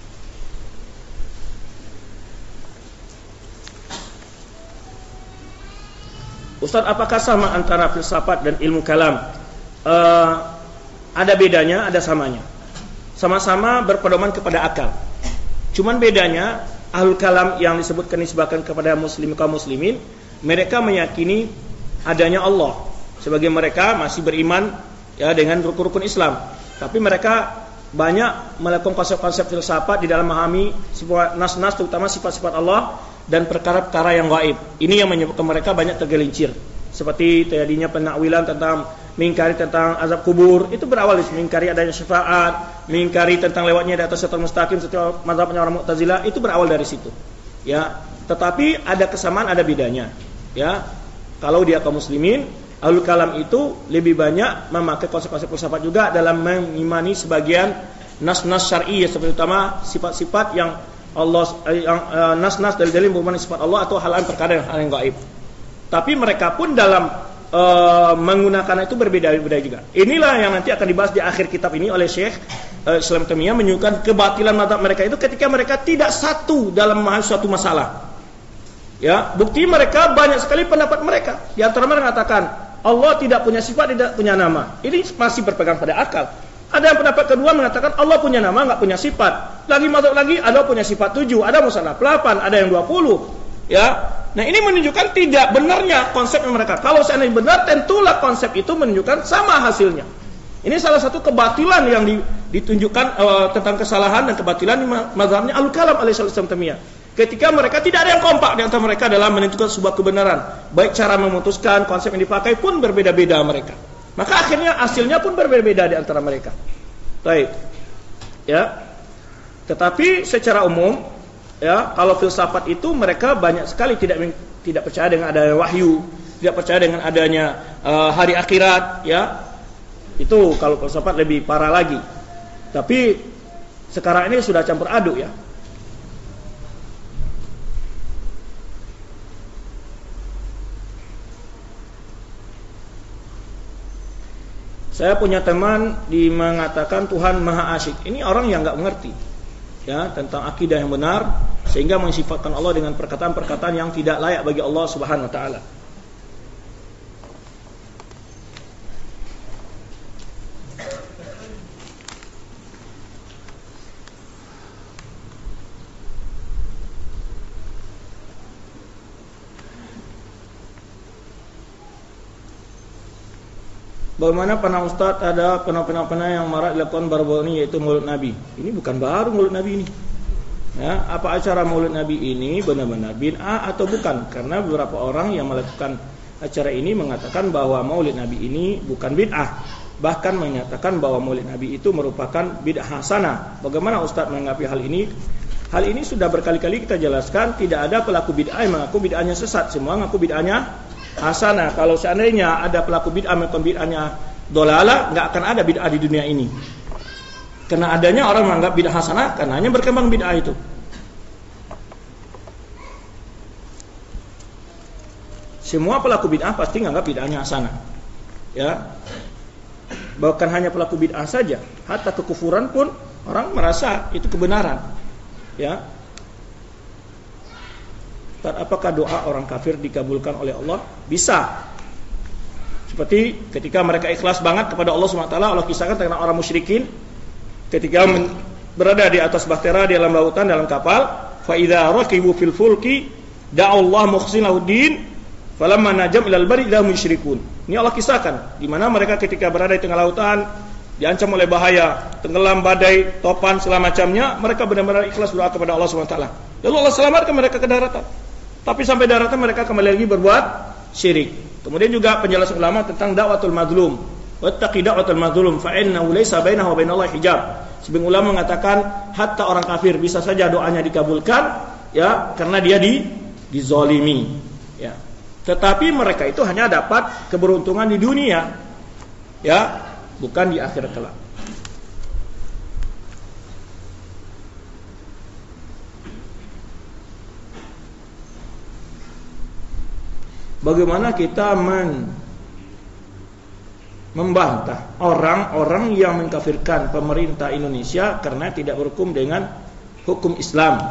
Ustaz, apakah sama antara filsafat dan ilmu kalam? Uh, ada bedanya, ada samanya. Sama-sama berpedoman kepada akal. Cuman bedanya, ahlul kalam yang disebutkan nisbahkan kepada muslim kaum muslimin, mereka meyakini adanya Allah. Sebagai mereka masih beriman, ya, dengan rukun-rukun Islam. Tapi mereka banyak melakukan konsep-konsep filsafat di dalam memahami sebuah nas-nas, terutama sifat-sifat Allah dan perkara-perkara yang gaib. Ini yang menyebabkan mereka banyak tergelincir. Seperti terjadinya penakwilan tentang mengingkari tentang azab kubur, itu berawal dari mengingkari adanya syafaat, mengingkari tentang lewatnya di atas siratal mustaqim seperti mazhabnya orang Mu'tazilah, itu berawal dari situ. Ya, tetapi ada kesamaan, ada bedanya. Ya, kalau dia kaum muslimin, ahlul kalam itu lebih banyak memakai konsep-konsep filsafat juga dalam mengimani sebagian nas-nas syar'i, seperti utama sifat-sifat yang Allah, yang uh, nas-nas dari dalil berhubungan sifat Allah atau hal-hal perkara yang hal yang gaib. Tapi mereka pun dalam uh, menggunakan itu berbeda-beda juga. Inilah yang nanti akan dibahas di akhir kitab ini oleh Syekh uh, Islam Taimiyah, menunjukkan kebatilan mazhab mereka itu ketika mereka tidak satu dalam memahami suatu masalah. Ya, bukti mereka banyak sekali pendapat mereka. Di antara mereka mengatakan Allah tidak punya sifat, tidak punya nama. Ini masih berpegang pada akal. Ada yang pendapat kedua mengatakan Allah punya nama, enggak punya sifat. Lagi masuk lagi, ada punya sifat tujuh, ada musanaf delapan, ada yang dua puluh. Ya. Nah, ini menunjukkan tidak benarnya konsep mereka. Kalau seandainya benar, tentulah konsep itu menunjukkan sama hasilnya. Ini salah satu kebatilan yang ditunjukkan uh, tentang kesalahan dan kebatilan di mazhabnya Ahlul Kalam alaihissalam Taimiyah. Ketika mereka tidak ada yang kompak di antara mereka dalam menentukan sebuah kebenaran, baik cara memutuskan, konsep yang dipakai pun berbeda-beda mereka. Maka akhirnya hasilnya pun berbeda-beda di antara mereka. Baik. Ya. Tetapi secara umum, ya, kalau filsafat itu mereka banyak sekali tidak tidak percaya dengan adanya wahyu, tidak percaya dengan adanya uh, hari akhirat, ya. Itu kalau filsafat lebih parah lagi. Tapi sekarang ini sudah campur aduk, ya. Saya punya teman di mengatakan Tuhan Maha Asyik. Ini orang yang enggak mengerti, ya, tentang akidah yang benar, sehingga mensifatkan Allah dengan perkataan-perkataan yang tidak layak bagi Allah Subhanahu wa taala. Bagaimana panah Ustaz ada pena-pena yang marak dilakukan baru-baru ini, yaitu Maulid Nabi. Ini bukan baru Maulid Nabi ini. Ya, apa acara Maulid Nabi ini benar-benar bid'ah atau bukan? Karena beberapa orang yang melakukan acara ini mengatakan bahwa Maulid Nabi ini bukan bid'ah, bahkan menyatakan bahwa Maulid Nabi itu merupakan bid'ah hasanah. Bagaimana Ustaz menanggapi hal ini? Hal ini sudah berkali-kali kita jelaskan, tidak ada pelaku bid'ah yang mengaku bid'ahnya sesat, semua mengaku bid'ahnya hasanah. Kalau seandainya ada pelaku bid'ah melakukan bid'ahnya dolalah, enggak akan ada bid'ah di dunia ini. Karena adanya orang menganggap bid'ah hasanah, karena hanya berkembang bid'ah itu. Semua pelaku bid'ah pasti menganggap bid'ahnya hasanah. Ya. Bahkan hanya pelaku bid'ah saja, hatta kekufuran pun orang merasa itu kebenaran. Ya. Apakah doa orang kafir dikabulkan oleh Allah? Bisa. Seperti ketika mereka ikhlas banget kepada Allah subhanahu wa taala, Allah kisahkan tentang orang musyrikin ketika berada di atas bahtera di dalam lautan dalam kapal, fa idza raqibu fil fulki da'a Allah mukhsina ud-din falamma najam ilal bari idza musyrikun. Ini Allah kisahkan di mana mereka ketika berada di tengah lautan diancam oleh bahaya, tenggelam, badai, topan segala macamnya, mereka benar-benar ikhlas berdoa kepada Allah subhanahu wa taala. Lalu Allah selamatkan mereka ke daratan. Tapi sampai daratan mereka kembali lagi berbuat syirik. Kemudian juga penjelasan ulama tentang da'watul mazlum. Wattaqi da'watul mazlum fa innahu laysa bainahu wa bainallahi hijab. Sebagian ulama mengatakan hatta orang kafir bisa saja doanya dikabulkan ya, karena dia di dizalimi, ya. Tetapi mereka itu hanya dapat keberuntungan di dunia, ya, bukan di akhirat kelak. Bagaimana kita men membantah orang-orang yang mengkafirkan pemerintah Indonesia karena tidak berhukum dengan hukum Islam?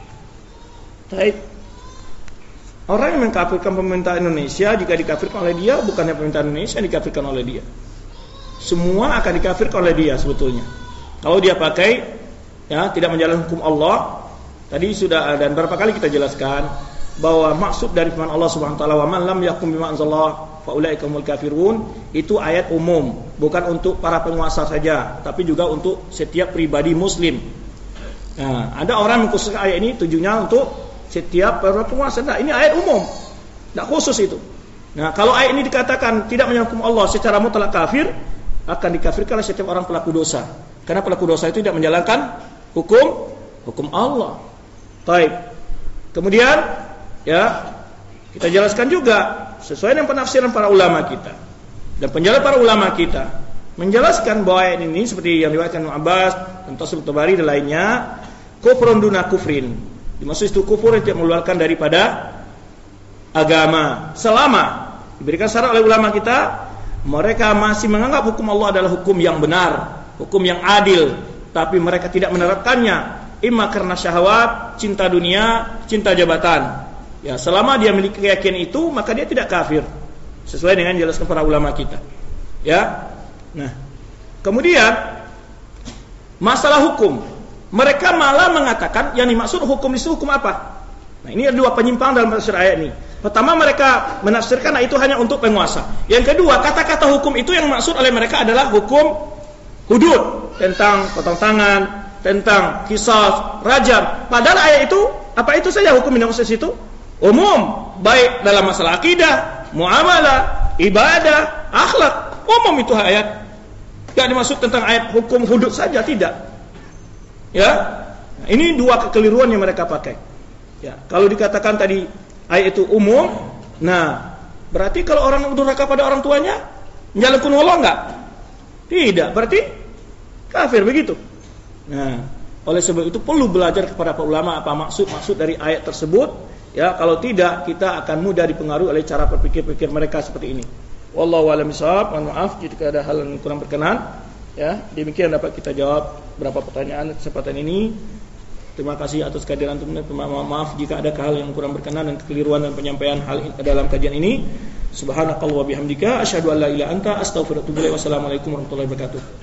Baik. Orang yang mengkafirkan pemerintah Indonesia, jika dikafirkan oleh dia, bukannya pemerintah Indonesia yang dikafirkan oleh dia. Semua akan dikafirkan oleh dia sebetulnya. Kalau dia pakai, ya, tidak menjalankan hukum Allah. Tadi sudah, dan berapa kali kita jelaskan bahwa maksud dari firman Allah Subhanahu wa taala, "Wa man lam yakum bima anzalallah fa ulaika humul kafirun," itu ayat umum, bukan untuk para penguasa saja, tapi juga untuk setiap pribadi muslim. Nah, ada orang mengkhususkan ayat ini tujuannya untuk setiap para penguasa. Nah, ini ayat umum, tidak khusus itu. Nah, kalau ayat ini dikatakan tidak menyangkum Allah secara mutlak kafir, akan dikafirkan oleh setiap orang pelaku dosa. Karena pelaku dosa itu tidak menjalankan hukum hukum Allah. Baik. Kemudian, ya, kita jelaskan juga sesuai dengan penafsiran para ulama kita dan penjelasan para ulama kita menjelaskan bahwa ayat ini seperti yang diriwayatkan Ibnu Abbas dan Tasawuf Tabari dan lainnya, kufrun duna kufrin. Dimaksud itu kufur yang tidak mengeluarkan daripada agama selama diberikan syarat oleh ulama kita, mereka masih menganggap hukum Allah adalah hukum yang benar, hukum yang adil, tapi mereka tidak menerapkannya, imma karena syahwat, cinta dunia, cinta jabatan. Ya, selama dia memiliki keyakinan itu, maka dia tidak kafir, sesuai dengan jelaskan para ulama kita. Ya, nah, kemudian masalah hukum. Mereka malah mengatakan yang dimaksud hukum itu hukum apa? Nah, ini ada dua penyimpangan dalam tafsir ayat ini. Pertama, mereka menafsirkan itu hanya untuk penguasa. Yang kedua, kata-kata hukum itu yang maksud oleh mereka adalah hukum hudud, tentang potong tangan, tentang qisas, rajam. Padahal ayat itu, apa itu saja hukum yang dimaksud itu? Umum, baik dalam masalah akidah, muamalah, ibadah, akhlak. Umum itu ayat. Tidak dimaksud tentang ayat hukum hudud saja, tidak. Ya, nah, ini dua kekeliruan yang mereka pakai. Ya, kalau dikatakan tadi ayat itu umum, nah berarti kalau orang durhaka pada orang tuanya, menjalankan Allah enggak? Tidak, berarti kafir begitu. Nah, oleh sebab itu perlu belajar kepada para ulama apa maksud-maksud dari ayat tersebut. Ya, kalau tidak kita akan mudah dipengaruhi oleh cara berpikir-pikir mereka seperti ini. Wallahu a'lam bishawab. Mohon maaf jika ada hal yang kurang berkenan. Ya, demikian dapat kita jawab beberapa pertanyaan kesempatan ini. Terima kasih atas kehadiran teman-teman. Mohon maaf jika ada hal yang kurang berkenan dan kekeliruan dan penyampaian hal dalam kajian ini. Subhanakallah wa bihamdika asyhadu an la ilaha illa anta astaghfiruka wa atubu ilaik. Wassalamualaikum warahmatullahi wabarakatuh.